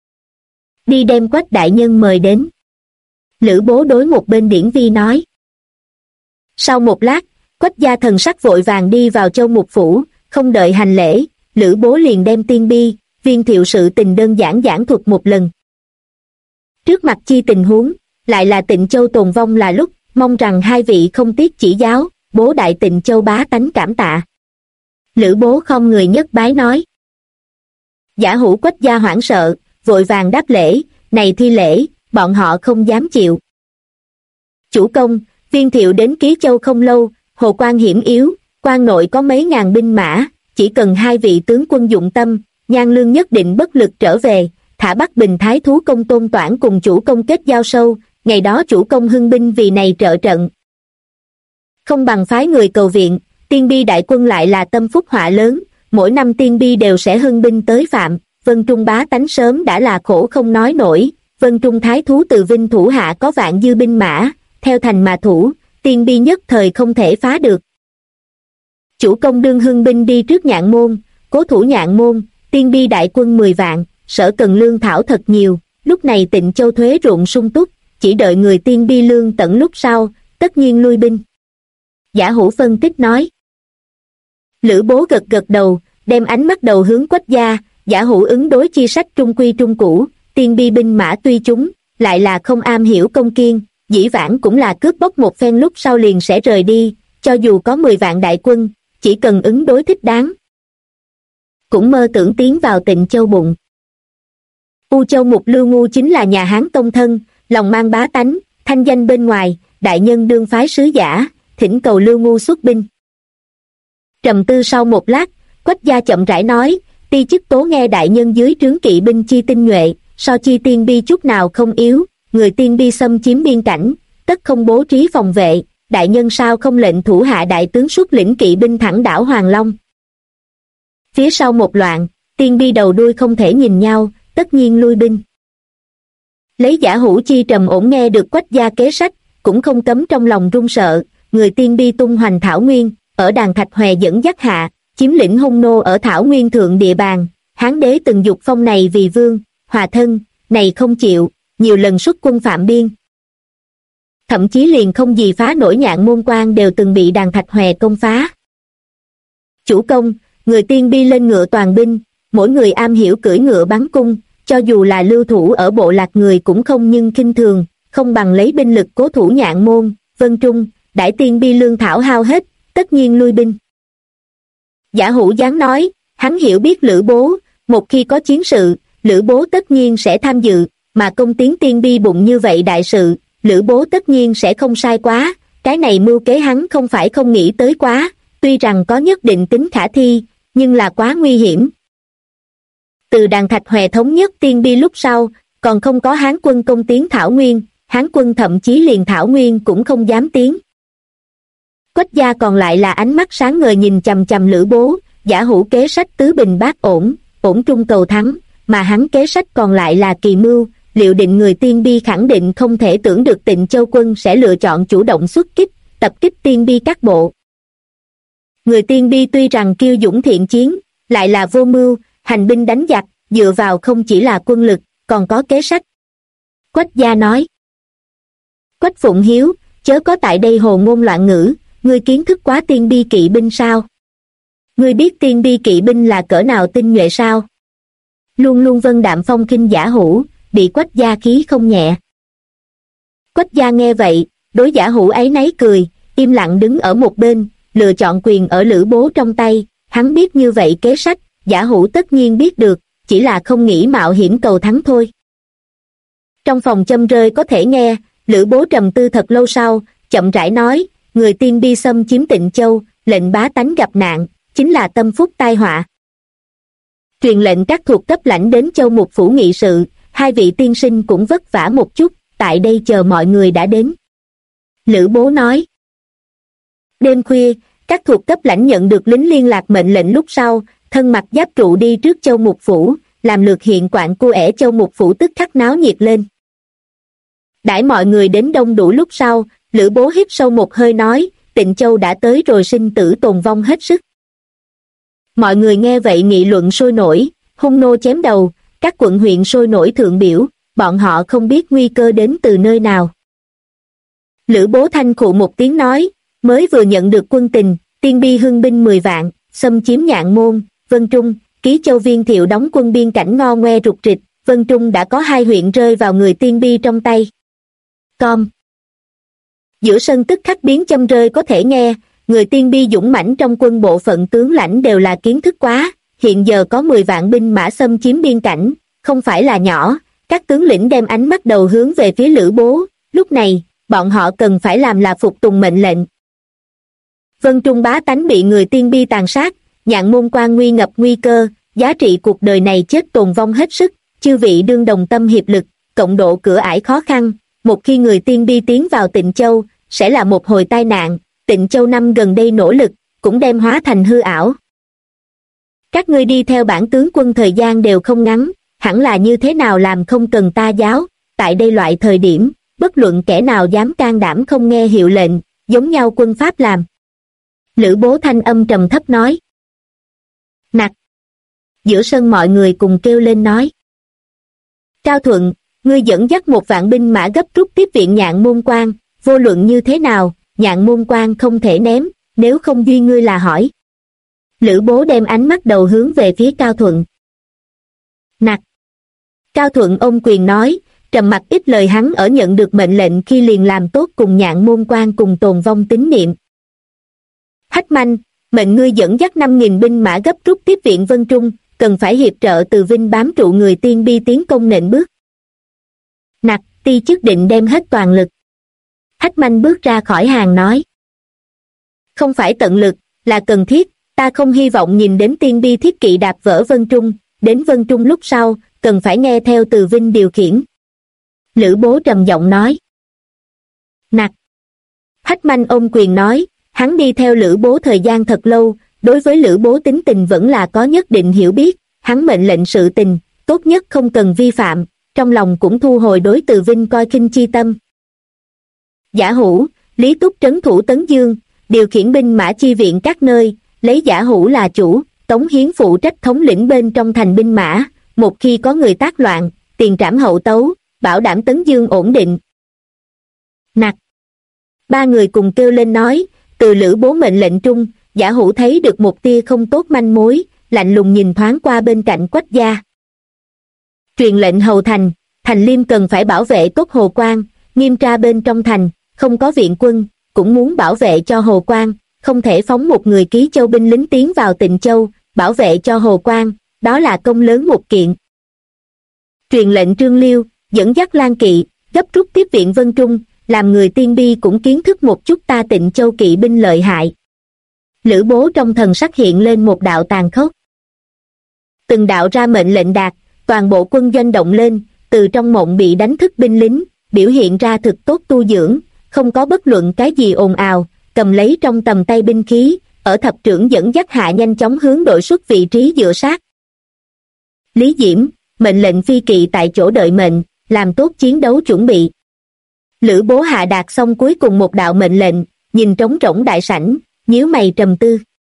Đi đem Quách đại nhân mời đến. Lữ Bố đối một bên Điển Vi nói. Sau một lát, Quách gia thần sắc vội vàng đi vào Châu Mục phủ, không đợi hành lễ, Lữ Bố liền đem Tiên Bi, Viên Thiệu sự tình đơn giản giảng thuật một lần. Trước mặt chi tình huống, lại là Tịnh Châu tồn vong là lúc, mong rằng hai vị không tiếc chỉ giáo, Bố đại Tịnh Châu bá tánh cảm tạ. Lữ Bố không người nhất bái nói. Giả Hủ Quách gia hoảng sợ, vội vàng đáp lễ, này thi lễ, bọn họ không dám chịu. Chủ công, Viên Thiệu đến Ký Châu không lâu, hồ quan hiểm yếu, quan nội có mấy ngàn binh mã, chỉ cần 2 vị tướng quân dụng tâm, Nhan Lương nhất định bất lực trở về, thả Bắc Bình Thái Thú công Tôn Toản cùng chủ công kết giao sâu, ngày đó chủ công hưng binh vì này trợ trận. Không bằng phái người cầu viện, Tiên Bi đại quân lại là tâm phúc họa lớn, mỗi năm Tiên Bi đều sẽ hưng binh tới phạm, Vân Trung bá tánh sớm đã là khổ không nói nổi, Vân Trung Thái Thú từ Vinh thủ hạ có vạn dư binh mã, theo thành mà thủ, Tiên Bi nhất thời không thể phá được. Chủ công đương hưng binh đi trước Nhạn Môn, cố thủ Nhạn Môn, Tiên Bi đại quân 10 vạn, sở cần lương thảo thật nhiều, lúc này Tịnh Châu thuế ruộng sung túc, chỉ đợi người Tiên Bi lương tận lúc sau, tất nhiên lui binh. Giả Hủ phân tích nói. Lữ Bố gật gật đầu, đem ánh mắt đầu hướng Quách gia, Giả Hủ ứng đối chi sách trung quy trung cũ, Tiên Bi binh mã tuy chúng, lại là không am hiểu công kiên, dĩ vãng cũng là cướp bóc một phen lúc sau liền sẽ rời đi, cho dù có 10 vạn đại quân, chỉ cần ứng đối thích đáng. Cũng mơ tưởng tiến vào Tịnh Châu bụng. U Châu Mục Lưu Ngu chính là nhà Hán tông thân, lòng mang bá tánh, thanh danh bên ngoài, đại nhân đương phái sứ giả, thỉnh cầu Lưu Ngu xuất binh. Trầm tư sau một lát, Quách gia chậm rãi nói, ti chức tố nghe đại nhân dưới trướng kỵ binh chi tinh nhuệ, so chi tiên bi chút nào không yếu, người tiên bi xâm chiếm biên cảnh, tất không bố trí phòng vệ, đại nhân sao không lệnh thủ hạ đại tướng xuất lĩnh kỵ binh thẳng đảo Hoàng Long. Phía sau một loạn, tiên bi đầu đuôi không thể nhìn nhau, tất nhiên lui binh. Lấy Giả Hữu Chi trầm ổn nghe được Quách gia kế sách, cũng không cấm trong lòng run sợ, người tiên bi tung hoành Thảo Nguyên, ở Đàn Thạch Hòe dẫn dắt hạ, chiếm lĩnh hung nô ở Thảo Nguyên thượng địa bàn, Hán đế từng dục phong này vì vương, hòa thân, này không chịu, nhiều lần xuất quân phạm biên. Thậm chí liền không gì phá nổi Nhạn Môn Quan đều từng bị Đàn Thạch Hòe công phá. Chủ công, người tiên bi lên ngựa toàn binh, mỗi người am hiểu cưỡi ngựa bắn cung, cho dù là lưu thủ ở bộ lạc người cũng không nhưng khinh thường, không bằng lấy binh lực cố thủ Nhạn Môn, Vân Trung, đãi tiên bi lương thảo hao hết, tất nhiên lui binh. Giả Hữu Giáng nói, hắn hiểu biết Lữ Bố, một khi có chiến sự, Lữ Bố tất nhiên sẽ tham dự, mà công tiến tiên bi bụng như vậy đại sự, Lữ Bố tất nhiên sẽ không sai quá, cái này mưu kế hắn không phải không nghĩ tới quá, tuy rằng có nhất định tính khả thi, nhưng là quá nguy hiểm. Từ Đàn Thạch Hòe thống nhất tiên bi lúc sau, còn không có Hán quân công tiến Thảo Nguyên, Hán quân thậm chí liền Thảo Nguyên cũng không dám tiến. Quách gia còn lại là ánh mắt sáng ngời nhìn chằm chằm Lữ Bố, Giả Hữu kế sách tứ bình bát ổn, ổn trung cầu thắng, mà hắn kế sách còn lại là kỳ mưu, liệu định người tiên bi khẳng định không thể tưởng được Tịnh Châu quân sẽ lựa chọn chủ động xuất kích, tập kích tiên bi các bộ. Người tiên bi tuy rằng kiêu dũng thiện chiến, lại là vô mưu, hành binh đánh giặc, dựa vào không chỉ là quân lực, còn có kế sách. Quách gia nói. Quách Phụng Hiếu, chớ có tại đây hồ ngôn loạn ngữ, ngươi kiến thức quá tiên bi kỵ binh sao? Ngươi biết tiên bi kỵ binh là cỡ nào tinh nhuệ sao? Luôn luôn vân đạm phong khinh Giả Hữu, bị Quách gia khí không nhẹ. Quách gia nghe vậy, đối Giả Hữu áy náy cười, im lặng đứng ở một bên, lựa chọn quyền ở Lữ Bố trong tay, hắn biết như vậy kế sách, Giả Hữu tất nhiên biết được, chỉ là không nghĩ mạo hiểm cầu thắng thôi. Trong phòng châm rơi có thể nghe, Lữ Bố trầm tư thật lâu sau, chậm rãi nói, người tiên bi xâm chiếm Tịnh Châu, lệnh bá tánh gặp nạn, chính là tâm phúc tai họa. Truyền lệnh các thuộc cấp lãnh đến Châu Mục phủ nghị sự, hai vị tiên sinh cũng vất vả một chút, tại đây chờ mọi người đã đến. Lữ Bố nói. Đêm khuya, các thuộc cấp lãnh nhận được lính liên lạc mệnh lệnh lúc sau, thân mặc giáp trụ đi trước Châu Mục phủ, làm lượt hiện quạng cu ẻ Châu Mục phủ tức khắc náo nhiệt lên. Đãi mọi người đến đông đủ lúc sau, Lữ Bố hít sâu một hơi nói, Tịnh Châu đã tới rồi sinh tử tồn vong hết sức. Mọi người nghe vậy nghị luận sôi nổi, hung nô chém đầu, các quận huyện sôi nổi thượng biểu, bọn họ không biết nguy cơ đến từ nơi nào. Lữ Bố thanh khụ một tiếng nói, mới vừa nhận được quân tình, tiên bi hưng binh 10 vạn, xâm chiếm Nhạn Môn, Vân Trung, Ký Châu Viên Thiệu đóng quân biên cảnh ngo ngoe rục rịch, Vân Trung đã có 2 huyện rơi vào người tiên bi trong tay. Com. Giữa sân tức khắc biến châm rơi có thể nghe, người tiên bi dũng mãnh trong quân bộ phận tướng lãnh đều là kiến thức quá, hiện giờ có 10 vạn binh mã xâm chiếm biên cảnh, không phải là nhỏ, các tướng lĩnh đem ánh mắt đầu hướng về phía Lữ Bố, lúc này, bọn họ cần phải làm là phục tùng mệnh lệnh. Vân Trung bá tánh bị người tiên bi tàn sát, Nhạn Môn Quan nguy ngập nguy cơ, giá trị cuộc đời này chết tồn vong hết sức, chư vị đương đồng tâm hiệp lực, cộng độ cửa ải khó khăn, một khi người tiên bi tiến vào Tịnh Châu, sẽ là một hồi tai nạn, Tịnh Châu năm gần đây nỗ lực, cũng đem hóa thành hư ảo. Các ngươi đi theo bản tướng quân thời gian đều không ngắn, hẳn là như thế nào làm không cần ta giáo, tại đây loại thời điểm, bất luận kẻ nào dám can đảm không nghe hiệu lệnh, giống nhau quân pháp làm. Lữ Bố thanh âm trầm thấp nói. Nặc. Giữa sân mọi người cùng kêu lên nói. Cao Thuận, ngươi dẫn dắt 1 vạn binh mã gấp rút tiếp viện Nhạn Môn Quan, vô luận như thế nào, Nhạn Môn Quan không thể ném, nếu không duy ngươi là hỏi. Lữ Bố đem ánh mắt đầu hướng về phía Cao Thuận. Nặc. Cao Thuận ôm quyền nói, trầm mặc ít lời. Hắn ở nhận được mệnh lệnh khi liền làm tốt cùng Nhạn Môn Quan cùng tồn vong tín niệm. Hách Manh, mệnh ngươi dẫn dắt 5.000 binh mã gấp rút tiếp viện Vân Trung, cần phải hiệp trợ Từ Vinh bám trụ người Tiên Bi tiến công nện bước. Nặc, ti chức định đem hết toàn lực. Hách Manh bước ra khỏi hàng nói. Không phải tận lực, là cần thiết, ta không hy vọng nhìn đến Tiên Bi thiết kỵ đạp vỡ Vân Trung, đến Vân Trung lúc sau, cần phải nghe theo Từ Vinh điều khiển. Lữ Bố trầm giọng nói. Nặc. Hách Manh ôm quyền nói, hắn đi theo Lữ Bố thời gian thật lâu, đối với Lữ Bố tính tình vẫn là có nhất định hiểu biết, hắn mệnh lệnh sự tình, tốt nhất không cần vi phạm, trong lòng cũng thu hồi đối Từ Vinh coi khinh chi tâm. Giả Hữu, Lý Túc trấn thủ Tấn Dương, điều khiển binh mã chi viện các nơi, lấy Giả Hữu là chủ, Tống Hiến phụ trách thống lĩnh bên trong thành binh mã, một khi có người tác loạn, tiền trảm hậu tấu, bảo đảm Tấn Dương ổn định. Nặc. Ba người cùng kêu lên nói, từ Lữ Bố mệnh lệnh trung, Giả Hữu thấy được một tia không tốt manh mối, lạnh lùng nhìn thoáng qua bên cạnh Quách gia. Truyền lệnh hầu thành, Thành Liêm cần phải bảo vệ tốt Hồ Quan, nghiêm tra bên trong thành, không có viện quân, cũng muốn bảo vệ cho Hồ Quan, không thể phóng một người Ký Châu binh lính tiến vào Tịnh Châu, bảo vệ cho Hồ Quan, đó là công lớn một kiện. Truyền lệnh Trương Liêu, dẫn dắt Lan Kỵ, gấp rút tiếp viện Vân Trung, làm người Tiên Bi cũng kiến thức một chút ta Tịnh Châu kỵ binh lợi hại. Lữ Bố trong thần sắc hiện lên một đạo tàn khốc. Từng đạo ra mệnh lệnh đạt, toàn bộ quân doanh động lên, từ trong mộng bị đánh thức binh lính, biểu hiện ra thực tốt tu dưỡng, không có bất luận cái gì ồn ào, cầm lấy trong tầm tay binh khí, ở thập trưởng dẫn dắt hạ nhanh chóng hướng đội xuất vị trí dựa sát. Lý Diễm, mệnh lệnh phi kỵ tại chỗ đợi mệnh, làm tốt chiến đấu chuẩn bị. Lữ Bố hạ đạt xong cuối cùng một đạo mệnh lệnh, nhìn trống rỗng đại sảnh, nhíu mày trầm tư.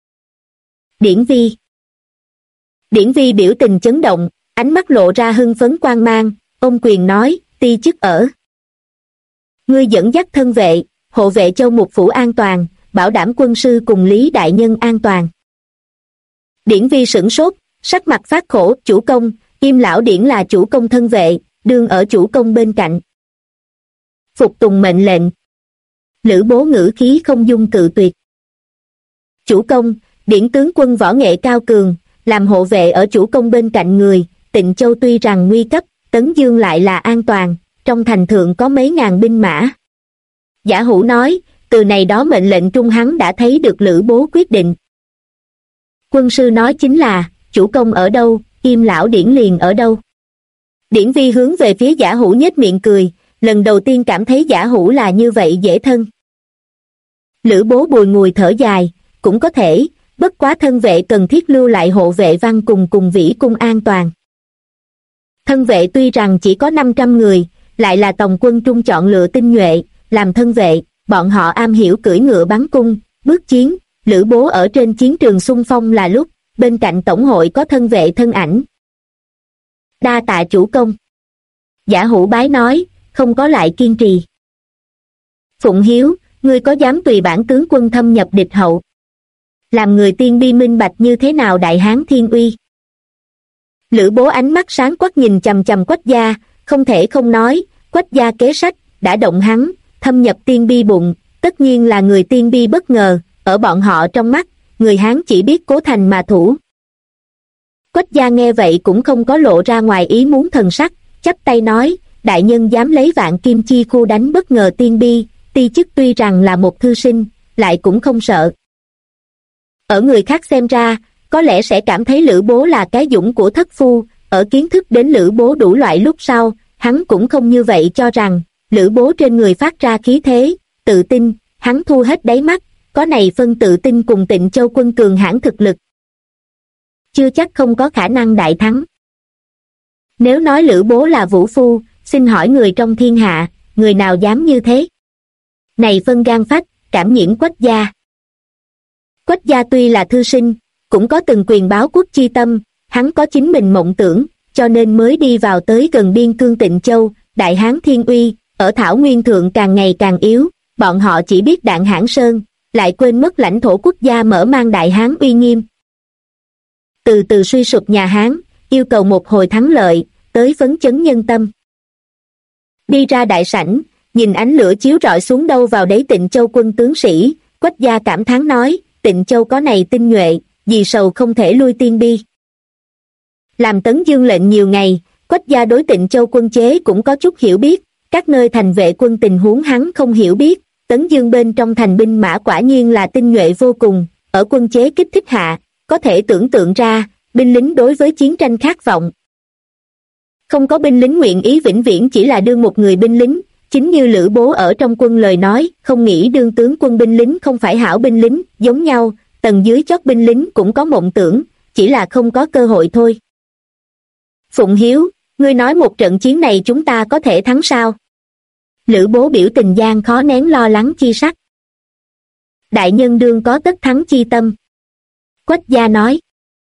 Điển Vi. Điển Vi biểu tình chấn động, ánh mắt lộ ra hưng phấn quang mang, ôm quyền nói, ti chức ở. Ngươi dẫn dắt thân vệ, hộ vệ Châu Mục phủ an toàn, bảo đảm quân sư cùng Lý đại nhân an toàn. Điển Vi sửng sốt, sắc mặt phát khổ, chủ công, Im lão Điển là chủ công thân vệ, đương ở chủ công bên cạnh. Phục tùng mệnh lệnh. Lữ Bố ngữ khí không dung cự tuyệt. Chủ công, Điển tướng quân võ nghệ cao cường, làm hộ vệ ở chủ công bên cạnh người, Tịnh Châu tuy rằng nguy cấp, Tấn Dương lại là an toàn, trong thành thượng có mấy ngàn binh mã. Giả Hữu nói, từ này đó mệnh lệnh trung hắn đã thấy được Lữ Bố quyết định. Quân sư nói chính là, chủ công ở đâu, Im lão Điển liền ở đâu. Điển Vi hướng về phía Giả Hữu nhếch miệng cười, lần đầu tiên cảm thấy Giả Hữu là như vậy dễ thân. Lữ Bố bùi ngùi thở dài, cũng có thể, bất quá thân vệ cần thiết lưu lại hộ vệ Văn cùng Vĩ cung an toàn. Thân vệ tuy rằng chỉ có 500 người, lại là tổng quân trung chọn lựa tinh nhuệ, làm thân vệ, bọn họ am hiểu cưỡi ngựa bắn cung, bước chiến, Lữ Bố ở trên chiến trường xung phong là lúc, bên cạnh tổng hội có thân vệ thân ảnh. Đa tạ chủ công. Giả Hữu bái nói, không có lại kiên trì. Phụng Hiếu, ngươi có dám tùy bản tướng quân thâm nhập địch hậu? Làm người Tiên Bi minh bạch như thế nào đại hán thiên uy? Lữ Bố ánh mắt sáng quắc nhìn chằm chằm Quách gia, không thể không nói, Quách gia kế sách, đã động hắn, thâm nhập Tiên Bi bụng, tất nhiên là người Tiên Bi bất ngờ, ở bọn họ trong mắt, người Hán chỉ biết cố thành mà thủ. Quách gia nghe vậy cũng không có lộ ra ngoài ý muốn thần sắc, chắp tay nói, đại nhân dám lấy vạn kim chi khu đánh bất ngờ Tiên Bi, ti chức tuy rằng là một thư sinh, lại cũng không sợ. Ở người khác xem ra, có lẽ sẽ cảm thấy Lữ Bố là cái dũng của thất phu, ở kiến thức đến Lữ Bố đủ loại lúc sau, hắn cũng không như vậy cho rằng, Lữ Bố trên người phát ra khí thế, tự tin, hắn thu hết đáy mắt, có này phân tự tin cùng Tịnh Châu quân cường hãn thực lực. Chưa chắc không có khả năng đại thắng. Nếu nói Lữ Bố là vũ phu, xin hỏi người trong thiên hạ, người nào dám như thế? Này phân gan phách, cảm nhiễm Quách gia. Quách gia tuy là thư sinh, cũng có từng quyền báo quốc chi tâm, hắn có chính mình mộng tưởng, cho nên mới đi vào tới gần biên cương Tịnh Châu, đại hán thiên uy, ở Thảo Nguyên Thượng càng ngày càng yếu, bọn họ chỉ biết đạn Hãn Sơn, lại quên mất lãnh thổ quốc gia mở mang đại hán uy nghiêm. Từ từ suy sụp nhà Hán, yêu cầu một hồi thắng lợi, tới phấn chấn nhân tâm. Đi ra đại sảnh, nhìn ánh lửa chiếu rọi xuống đâu vào đấy Tịnh Châu quân tướng sĩ, Quách gia cảm thán nói, Tịnh Châu có này tinh nhuệ, vì sầu không thể lui Tiên Bi. Làm Tấn Dương lệnh nhiều ngày, Quách gia đối Tịnh Châu quân chế cũng có chút hiểu biết, các nơi thành vệ quân tình huống hắn không hiểu biết, Tấn Dương bên trong thành binh mã quả nhiên là tinh nhuệ vô cùng, ở quân chế kích thích hạ, có thể tưởng tượng ra, binh lính đối với chiến tranh khát vọng. Không có binh lính nguyện ý vĩnh viễn chỉ là đương một người binh lính, chính như Lữ Bố ở trong quân lời nói, không nghĩ đương tướng quân binh lính không phải hảo binh lính, giống nhau, tầng dưới chót binh lính cũng có mộng tưởng, chỉ là không có cơ hội thôi. Phụng Hiếu, ngươi nói một trận chiến này chúng ta có thể thắng sao? Lữ Bố biểu tình gian khó nén lo lắng chi sắc. Đại nhân đương có tất thắng chi tâm. Quách gia nói.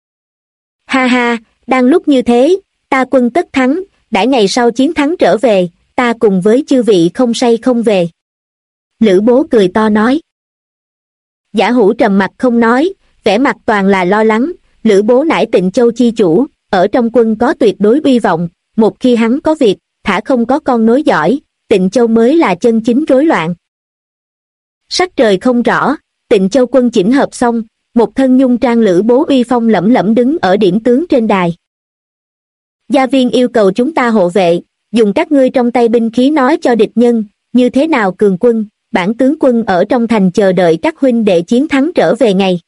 Ha ha, đang lúc như thế, ta quân tất thắng, đãi ngày sau chiến thắng trở về, ta cùng với chư vị không say không về. Lữ Bố cười to nói. Giả Hữu trầm mặt không nói, vẻ mặt toàn là lo lắng, Lữ Bố nải Tịnh Châu chi chủ, ở trong quân có tuyệt đối uy vọng, một khi hắn có việc, thả không có con nối dõi, Tịnh Châu mới là chân chính rối loạn. Sắc trời không rõ, Tịnh Châu quân chỉnh hợp xong, một thân nhung trang Lữ Bố uy phong lẫm lẫm đứng ở điểm tướng trên đài. Gia viên yêu cầu chúng ta hộ vệ, dùng các ngươi trong tay binh khí nói cho địch nhân, như thế nào cường quân, bản tướng quân ở trong thành chờ đợi các huynh đệ chiến thắng trở về ngày.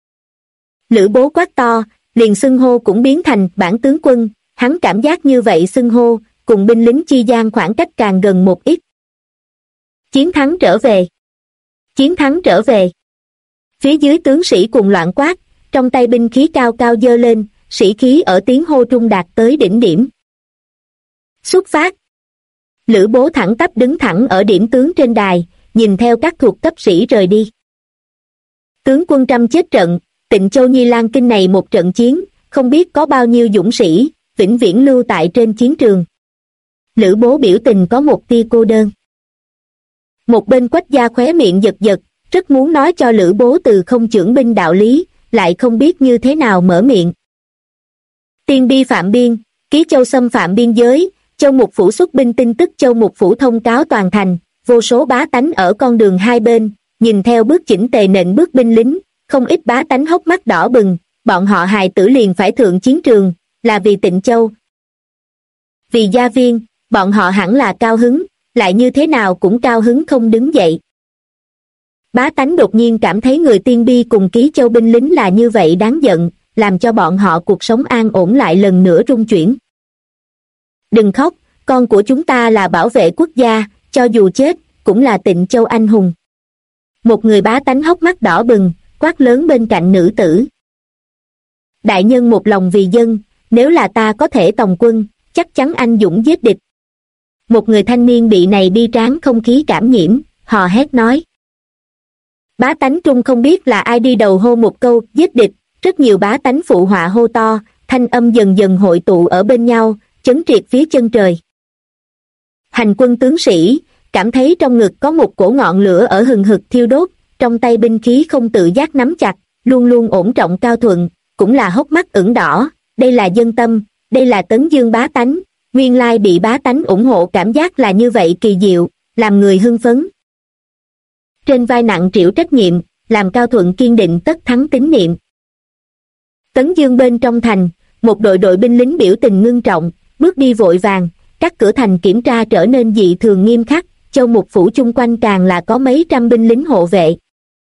Lữ Bố quát to, liền xưng hô cũng biến thành bản tướng quân, hắn cảm giác như vậy xưng hô, cùng binh lính chi gian khoảng cách càng gần một ít. Chiến thắng trở về. Chiến thắng trở về. Phía dưới tướng sĩ cùng loạn quát, trong tay binh khí cao cao giơ lên, sĩ khí ở tiếng hô trung đạt tới đỉnh điểm. Xuất phát. Lữ Bố thẳng tắp đứng thẳng ở điểm tướng trên đài, nhìn theo các thuộc cấp sĩ rời đi. Tướng quân trăm chết trận, Tịnh Châu Nhi Lan Kinh này một trận chiến, không biết có bao nhiêu dũng sĩ, vĩnh viễn lưu tại trên chiến trường. Lữ Bố biểu tình có một tia cô đơn. Một bên Quách gia khóe miệng giật giật, rất muốn nói cho Lữ Bố từ không chưởng binh đạo lý, lại không biết như thế nào mở miệng. Tiên Bi phạm biên, Ký Châu xâm phạm biên giới, Châu Mục Phủ xuất binh tin tức Châu Mục Phủ thông cáo toàn thành, vô số bá tánh ở con đường hai bên, nhìn theo bước chỉnh tề nện bước binh lính, không ít bá tánh hốc mắt đỏ bừng, bọn họ hài tử liền phải thượng chiến trường, là vì Tịnh Châu. Vì gia viên, bọn họ hẳn là cao hứng, lại như thế nào cũng cao hứng không đứng dậy. Bá tánh đột nhiên cảm thấy người Tiên Bi cùng Ký Châu binh lính là như vậy đáng giận, làm cho bọn họ cuộc sống an ổn lại lần nữa rung chuyển. Đừng khóc, con của chúng ta là bảo vệ quốc gia, cho dù chết, cũng là Tịnh Châu anh hùng. Một người bá tánh hốc mắt đỏ bừng, quát lớn bên cạnh nữ tử. Đại nhân một lòng vì dân, nếu là ta có thể tòng quân, chắc chắn anh dũng giết địch. Một người thanh niên bị này bi tráng không khí cảm nhiễm, hò hét nói. Bá tánh trung không biết là ai đi đầu hô một câu, giết địch, rất nhiều bá tánh phụ họa hô to, thanh âm dần dần hội tụ ở bên nhau, chấn triệt phía chân trời. Hành quân tướng sĩ, cảm thấy trong ngực có một cổ ngọn lửa ở hừng hực thiêu đốt, trong tay binh khí không tự giác nắm chặt, luôn luôn ổn trọng cao thuận, cũng là hốc mắt ửng đỏ, đây là dân tâm, đây là Tấn Dương bá tánh, nguyên lai bị bá tánh ủng hộ cảm giác là như vậy kỳ diệu, làm người hưng phấn. Trên vai nặng trĩu trách nhiệm, làm Cao Thuận kiên định tất thắng tín niệm. Tấn Dương bên trong thành, một đội binh lính biểu tình ngưng trọng, bước đi vội vàng, các cửa thành kiểm tra trở nên dị thường nghiêm khắc, Châu Mục Phủ chung quanh càng là có mấy trăm binh lính hộ vệ.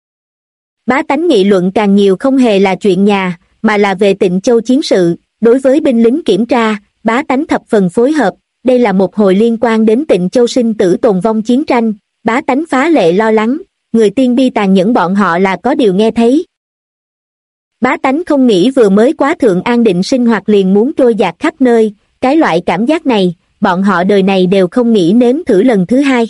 Bá tánh nghị luận càng nhiều không hề là chuyện nhà, mà là về Tịnh Châu chiến sự, đối với binh lính kiểm tra, bá tánh thập phần phối hợp, đây là một hồi liên quan đến Tịnh Châu sinh tử tồn vong chiến tranh, bá tánh phá lệ lo lắng, người Tiên Bi tàn nhẫn bọn họ là có điều nghe thấy. Bá tánh không nghĩ vừa mới quá thượng an định sinh hoạt liền muốn trôi dạt khắp nơi, cái loại cảm giác này, bọn họ đời này đều không nghĩ nếm thử lần thứ hai.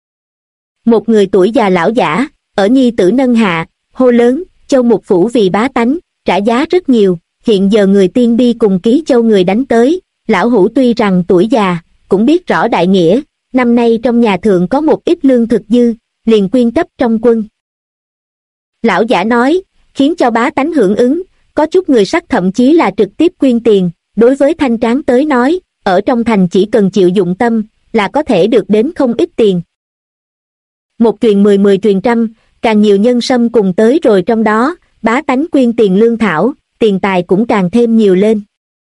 Một người tuổi già lão giả, ở nhi tử nâng hạ, hô lớn, Châu Mục Phủ vì bá tánh, trả giá rất nhiều, hiện giờ người Tiên Bi cùng Ký Châu người đánh tới, lão hủ tuy rằng tuổi già, cũng biết rõ đại nghĩa, năm nay trong nhà thượng có một ít lương thực dư, liền quyên cấp trong quân. Lão giả nói, khiến cho bá tánh hưởng ứng, có chút người sắc thậm chí là trực tiếp quyên tiền, đối với thanh tráng tới nói, ở trong thành chỉ cần chịu dụng tâm, là có thể được đến không ít tiền. Một truyền 10, 10 truyền trăm, càng nhiều nhân sâm cùng tới rồi trong đó, bá tánh quyên tiền lương thảo, tiền tài cũng càng thêm nhiều lên.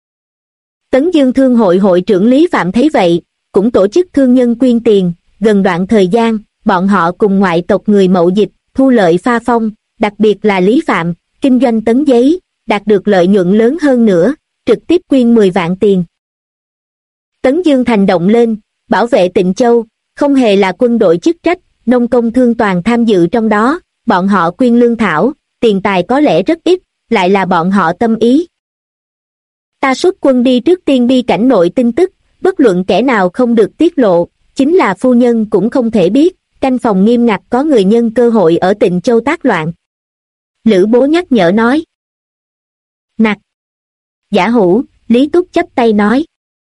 Tấn Dương Thương hội hội trưởng Lý Phạm thấy vậy, cũng tổ chức thương nhân quyên tiền, gần đoạn thời gian, bọn họ cùng ngoại tộc người Mậu Dịch, thu lợi pha phong, đặc biệt là Lý Phạm, kinh doanh tấn giấy, đạt được lợi nhuận lớn hơn nữa, trực tiếp quyên 10 vạn tiền. Tấn Dương thành động lên, bảo vệ Tịnh Châu, không hề là quân đội chức trách, nông công thương toàn tham dự trong đó, bọn họ quyên lương thảo, tiền tài có lẽ rất ít, lại là bọn họ tâm ý. Ta xuất quân đi trước tiên bi cảnh nội tin tức, bất luận kẻ nào không được tiết lộ, chính là phu nhân cũng không thể biết, canh phòng nghiêm ngặt có người nhân cơ hội ở Tịnh Châu tác loạn. Lữ Bố nhắc nhở nói. Nặc! Giả hủ, Lý Túc chắp tay nói.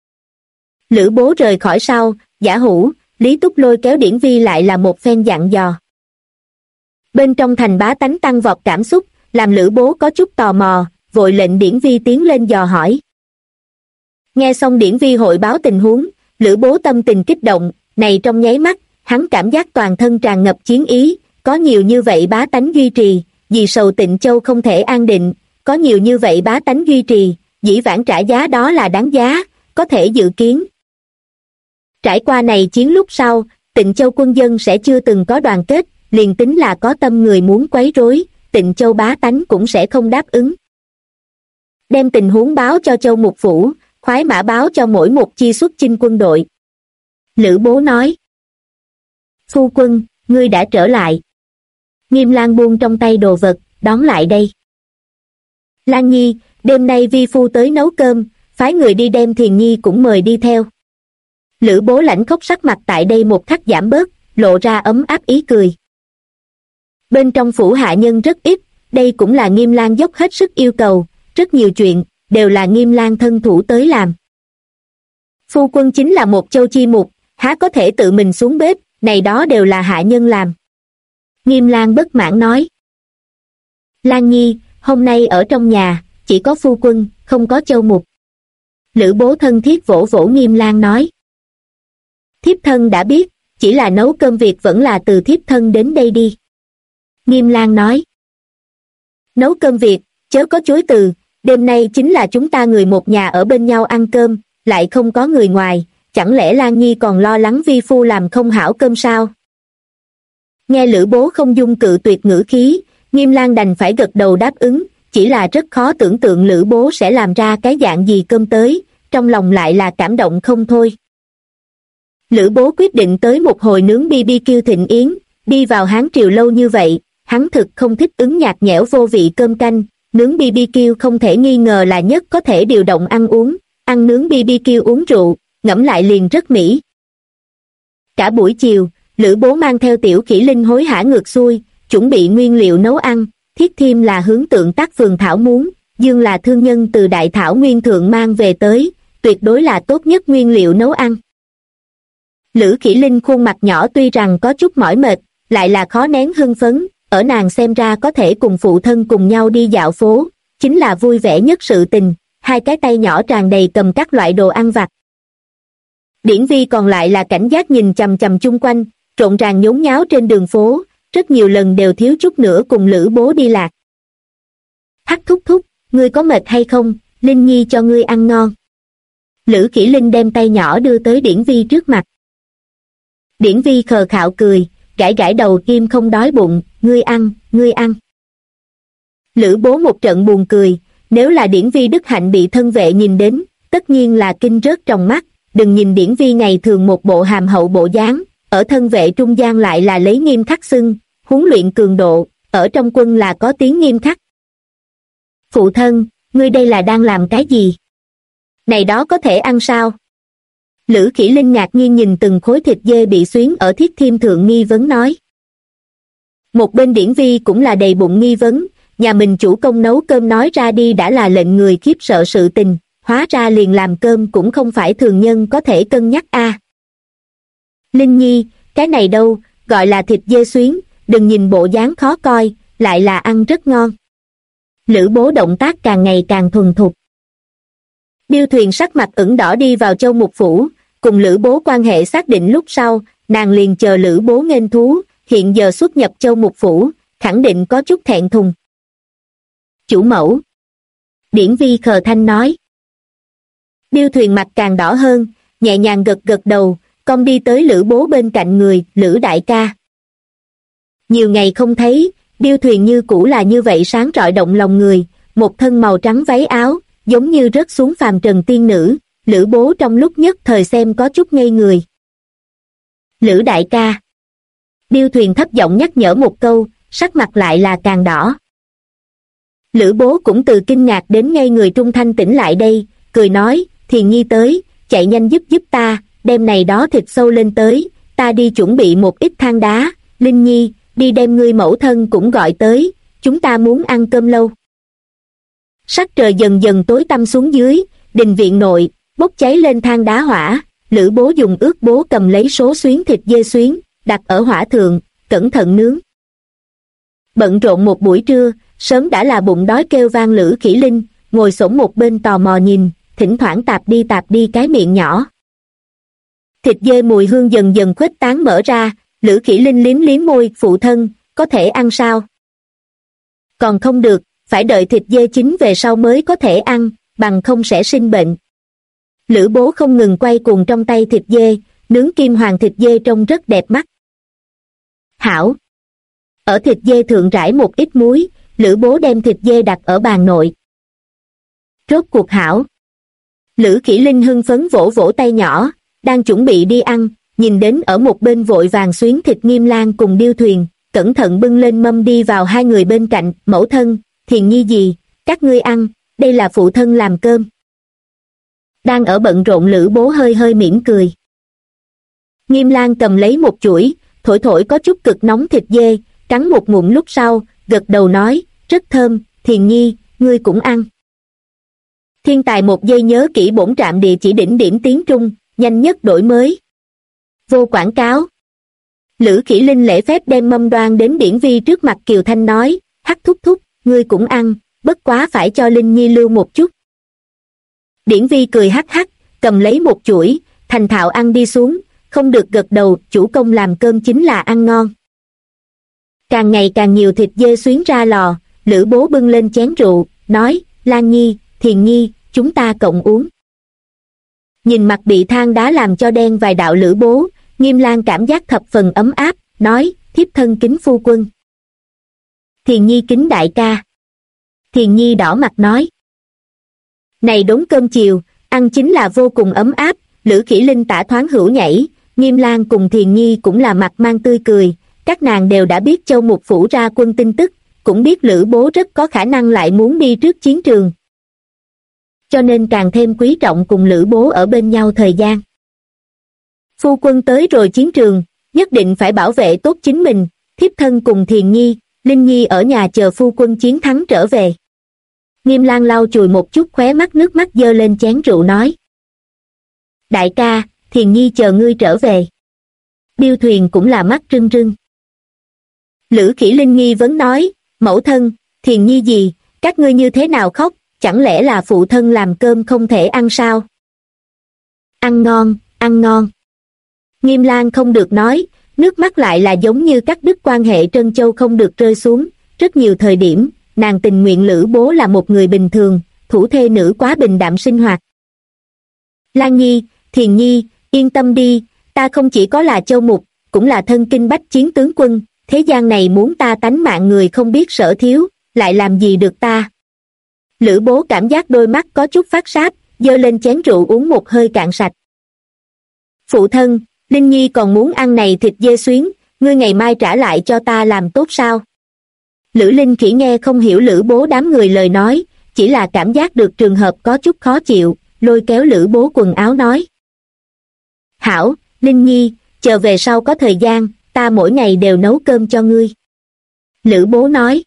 Lữ Bố rời khỏi sau, Giả hủ, Lý Túc lôi kéo Điển Vi lại là một phen dặn dò. Bên trong thành bá tánh tăng vọt cảm xúc, làm Lữ Bố có chút tò mò, vội lệnh Điển Vi tiến lên dò hỏi. Nghe xong Điển Vi hội báo tình huống, Lữ Bố tâm tình kích động, này trong nháy mắt, hắn cảm giác toàn thân tràn ngập chiến ý, có nhiều như vậy bá tánh duy trì, vì sầu Tịnh Châu không thể an định, có nhiều như vậy bá tánh duy trì, dĩ vãng trả giá đó là đáng giá, có thể dự kiến. Trải qua này chiến lúc sau, Tịnh Châu quân dân sẽ chưa từng có đoàn kết, liền tính là có tâm người muốn quấy rối, Tịnh Châu bá tánh cũng sẽ không đáp ứng. Đem tình huống báo cho Châu Mục Phủ, khoái mã báo cho mỗi một chi xuất chinh quân đội. Lữ Bố nói. Phu quân, ngươi đã trở lại. Nghiêm Lang buông trong tay đồ vật, đón lại đây. Lan Nhi, đêm nay vi phu tới nấu cơm, phái người đi đem Thiền Nhi cũng mời đi theo. Lữ Bố lãnh khốc sắc mặt tại đây một khắc giảm bớt, lộ ra ấm áp ý cười. Bên trong phủ hạ nhân rất ít, đây cũng là Nghiêm Lang dốc hết sức yêu cầu, rất nhiều chuyện, đều là Nghiêm Lang thân thủ tới làm. Phu quân chính là một châu chi mục, há có thể tự mình xuống bếp, này đó đều là hạ nhân làm. Nghiêm Lang bất mãn nói. Lan Nhi, hôm nay ở trong nhà, chỉ có phu quân, không có châu mục. Lữ Bố thân thiết vỗ vỗ Nghiêm Lang nói. Thiếp thân đã biết, chỉ là nấu cơm việc vẫn là từ thiếp thân đến đây đi. Nghiêm Lang nói. Nấu cơm việc, chớ có chối từ, đêm nay chính là chúng ta người một nhà ở bên nhau ăn cơm, lại không có người ngoài, chẳng lẽ Lan Nhi còn lo lắng vi phu làm không hảo cơm sao? Nghe Lữ Bố không dung cự tuyệt ngữ khí, Nghiêm Lang đành phải gật đầu đáp ứng, chỉ là rất khó tưởng tượng Lữ Bố sẽ làm ra cái dạng gì cơm tới, trong lòng lại là cảm động không thôi. Lữ Bố quyết định tới một hồi nướng BBQ thịnh yến, đi vào Hán Triều lâu như vậy, hắn thực không thích ứng nhạt nhẽo vô vị cơm canh, nướng BBQ không thể nghi ngờ là nhất có thể điều động ăn uống, ăn nướng BBQ uống rượu, ngẫm lại liền rất mỹ. Cả buổi chiều, Lữ Bố mang theo Tiểu Khỉ Linh hối hả ngược xuôi, chuẩn bị nguyên liệu nấu ăn, Thiết Thiêm là hướng tượng tác vườn thảo muốn, Dương là thương nhân từ Đại Thảo Nguyên Thượng mang về tới, tuyệt đối là tốt nhất nguyên liệu nấu ăn. Lữ Khỉ Linh khuôn mặt nhỏ tuy rằng có chút mỏi mệt, lại là khó nén hưng phấn, ở nàng xem ra có thể cùng phụ thân cùng nhau đi dạo phố, chính là vui vẻ nhất sự tình, hai cái tay nhỏ tràn đầy cầm các loại đồ ăn vặt. Điển Vi còn lại là cảnh giác nhìn chằm chằm chung quanh, rộn ràng nhốn nháo trên đường phố, rất nhiều lần đều thiếu chút nữa cùng Lữ Bố đi lạc. Hắc thúc thúc, ngươi có mệt hay không, Linh Nhi cho ngươi ăn ngon. Lữ Khỉ Linh đem tay nhỏ đưa tới Điển Vi trước mặt. Điển Vi khờ khạo cười, gãi gãi đầu kim không đói bụng, ngươi ăn, ngươi ăn. Lữ Bố một trận buồn cười, nếu là Điển Vi đức hạnh bị thân vệ nhìn đến, tất nhiên là kinh rớt trong mắt, đừng nhìn Điển Vi ngày thường một bộ hàm hậu bộ dáng, ở thân vệ trung gian lại là lấy nghiêm khắc xưng, huấn luyện cường độ, ở trong quân là có tiếng nghiêm khắc. Phụ thân, ngươi đây là đang làm cái gì? Này đó có thể ăn sao? Lữ Khỉ Linh ngạc nhiên nhìn từng khối thịt dê bị xuyến ở Thiết Thiêm thượng nghi vấn nói. Một bên Điển Vi cũng là đầy bụng nghi vấn, nhà mình chủ công nấu cơm nói ra đi đã là lệnh người khiếp sợ sự tình, hóa ra liền làm cơm cũng không phải thường nhân có thể cân nhắc a. Linh Nhi, cái này đâu, gọi là thịt dê xuyến, đừng nhìn bộ dáng khó coi, lại là ăn rất ngon. Lữ Bố động tác càng ngày càng thuần thục. Điêu Thuyền sắc mặt ửng đỏ đi vào Châu Mục Phủ, cùng Lữ Bố quan hệ xác định lúc sau, nàng liền chờ Lữ Bố nghênh thú, hiện giờ xuất nhập Châu Mục Phủ, khẳng định có chút thẹn thùng. Chủ mẫu. Điển Vi khờ thanh nói. Điêu Thuyền mặt càng đỏ hơn, nhẹ nhàng gật gật đầu, cong đi tới Lữ Bố bên cạnh người, Lữ đại ca. Nhiều ngày không thấy, Điêu Thuyền như cũ là như vậy sáng rọi động lòng người, một thân màu trắng váy áo, giống như rớt xuống phàm trần tiên nữ, Lữ Bố trong lúc nhất thời xem có chút ngây người. Lữ đại ca. Điêu Thuyền thấp giọng nhắc nhở một câu, sắc mặt lại là càng đỏ. Lữ Bố cũng từ kinh ngạc đến ngây người trung thanh tỉnh lại đây, cười nói, Thiền Nhi tới, chạy nhanh giúp ta, đem này đó thịt sâu lên tới, ta đi chuẩn bị một ít than đá, Linh Nhi, đi đem ngươi mẫu thân cũng gọi tới, chúng ta muốn ăn cơm lâu. Sắc trời dần dần tối tăm xuống dưới, đình viện nội, bốc cháy lên than đá hỏa, Lữ Bố dùng ước bố cầm lấy số xuyến thịt dê xuyến, đặt ở hỏa thượng, cẩn thận nướng. Bận rộn một buổi trưa, sớm đã là bụng đói kêu vang Lữ Khỉ Linh, ngồi xổm một bên tò mò nhìn, thỉnh thoảng tạp đi cái miệng nhỏ. Thịt dê mùi hương dần dần khuếch tán mở ra, Lữ Khỉ Linh liếm liếm môi, phụ thân, có thể ăn sao? Còn không được, phải đợi thịt dê chín về sau mới có thể ăn, bằng không sẽ sinh bệnh. Lữ Bố không ngừng quay cuồng trong tay thịt dê, nướng kim hoàng thịt dê trông rất đẹp mắt. Hảo. Ở thịt dê thượng rải một ít muối, Lữ Bố đem thịt dê đặt ở bàn nội. Rốt cuộc hảo. Lữ Khỉ Linh hưng phấn vỗ vỗ tay nhỏ, đang chuẩn bị đi ăn, nhìn đến ở một bên vội vàng xuyến thịt Nghiêm Lang cùng Điêu Thuyền, cẩn thận bưng lên mâm đi vào hai người bên cạnh, mẫu thân, Thiền Nhi gì, các ngươi ăn, đây là phụ thân làm cơm. Đang ở bận rộn Lữ Bố hơi hơi mỉm cười. Nghiêm Lang cầm lấy một chuỗi, thổi thổi có chút cực nóng thịt dê, cắn một ngụm lúc sau, gật đầu nói, rất thơm, Thiền Nhi, ngươi cũng ăn. Thiên tài một giây nhớ kỹ bổn trạm địa chỉ đỉnh điểm tiếng Trung, nhanh nhất đổi mới. Vô quảng cáo. Lữ Khỉ Linh lễ phép đem mâm đoan đến Điển Vi trước mặt Kiều Thanh nói, hắc thúc thúc, ngươi cũng ăn, bất quá phải cho Linh Nhi lưu một chút. Điển Vi cười hắc hắc, cầm lấy một chuỗi, thành thạo ăn đi xuống, không được gật đầu, chủ công làm cơm chính là ăn ngon. Càng ngày càng nhiều thịt dê xuyến ra lò, Lữ Bố bưng lên chén rượu, nói, Lan Nhi, Thiền Nhi, chúng ta cộng uống. Nhìn mặt bị than đá làm cho đen vài đạo Lữ Bố, Nghiêm Lang cảm giác thập phần ấm áp, nói, thiếp thân kính phu quân. Thiền Nhi kính đại ca. Thiền Nhi đỏ mặt nói. Này đốn cơm chiều, ăn chính là vô cùng ấm áp, Lữ Khỉ Linh tả thoáng hữu nhảy, Nghiêm Lang cùng Thiền Nhi cũng là mặt mang tươi cười, các nàng đều đã biết Châu Mục Phủ ra quân tin tức, cũng biết Lữ Bố rất có khả năng lại muốn đi trước chiến trường. Cho nên càng thêm quý trọng cùng Lữ Bố ở bên nhau thời gian. Phu quân tới rồi chiến trường, nhất định phải bảo vệ tốt chính mình, thiếp thân cùng Thiền Nhi, Linh Nhi ở nhà chờ phu quân chiến thắng trở về. Nghiêm Lang lau chùi một chút khóe mắt nước mắt dơ lên chén rượu nói. Đại ca, Thiền Nhi chờ ngươi trở về. Điêu Thuyền cũng là mắt rưng rưng. Lữ Khỉ Linh nghi vấn nói, mẫu thân, Thiền Nhi gì, các ngươi như thế nào khóc, chẳng lẽ là phụ thân làm cơm không thể ăn sao? Ăn ngon, ăn ngon. Nghiêm Lang không được nói, nước mắt lại là giống như cắt đứt quan hệ trân châu không được rơi xuống, rất nhiều thời điểm, nàng tình nguyện Lữ Bố là một người bình thường, thủ thê nữ quá bình đạm sinh hoạt. Lan Nhi, Thiền Nhi, yên tâm đi, ta không chỉ có là châu mục, cũng là thân kinh bách chiến tướng quân, thế gian này muốn ta tánh mạng người không biết sở thiếu, lại làm gì được ta. Lữ Bố cảm giác đôi mắt có chút phát sáp, giơ lên chén rượu uống một hơi cạn sạch. Phụ thân, Linh Nhi còn muốn ăn này thịt dê xuyến, ngươi ngày mai trả lại cho ta làm tốt sao? Lữ Linh Khỉ nghe không hiểu Lữ Bố đám người lời nói, chỉ là cảm giác được trường hợp có chút khó chịu, lôi kéo Lữ Bố quần áo nói. Hảo, Linh Nhi, chờ về sau có thời gian, ta mỗi ngày đều nấu cơm cho ngươi. Lữ Bố nói.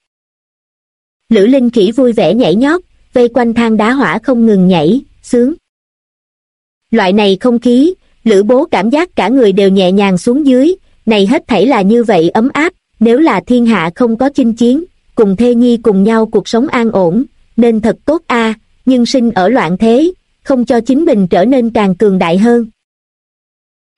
Lữ Linh Khỉ vui vẻ nhảy nhót, vây quanh than đá hỏa không ngừng nhảy, sướng. Loại này không khí, Lữ Bố cảm giác cả người đều nhẹ nhàng xuống dưới, này hết thảy là như vậy ấm áp, nếu là thiên hạ không có chinh chiến, cùng thê nhi cùng nhau cuộc sống an ổn, nên thật tốt a, nhưng sinh ở loạn thế, không cho chính mình trở nên càng cường đại hơn.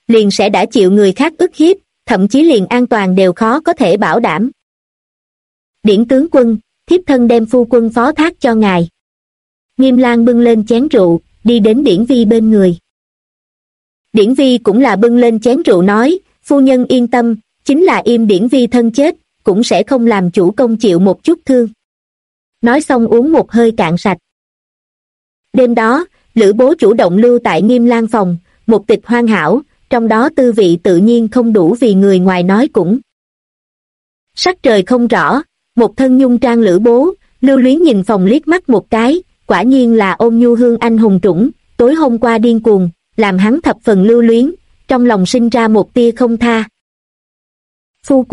liền sẽ đã chịu người khác ức hiếp, thậm chí liền an toàn đều khó có thể bảo đảm. Điển tướng quân, thiếp thân đem phu quân phó thác cho ngài. Nghiêm Lang bưng lên chén rượu, đi đến Điển Vi bên người. Điển Vi cũng là bưng lên chén rượu nói, phu nhân yên tâm, chính là im Điển Vi thân chết, cũng sẽ không làm chủ công chịu một chút thương. Nói xong uống một hơi cạn sạch. Đêm đó, Lữ Bố chủ động lưu tại Nghiêm Lang phòng, một tịch hoàn hảo, trong đó tư vị tự nhiên không đủ vì người ngoài nói cũng. Sắc trời không rõ, một thân nhung trang Lữ Bố, lưu luyến nhìn phòng liếc mắt một cái, quả nhiên là ôn nhu hương anh hùng trũng, tối hôm qua điên cuồng, làm hắn thập phần lưu luyến, trong lòng sinh ra một tia không tha. Phu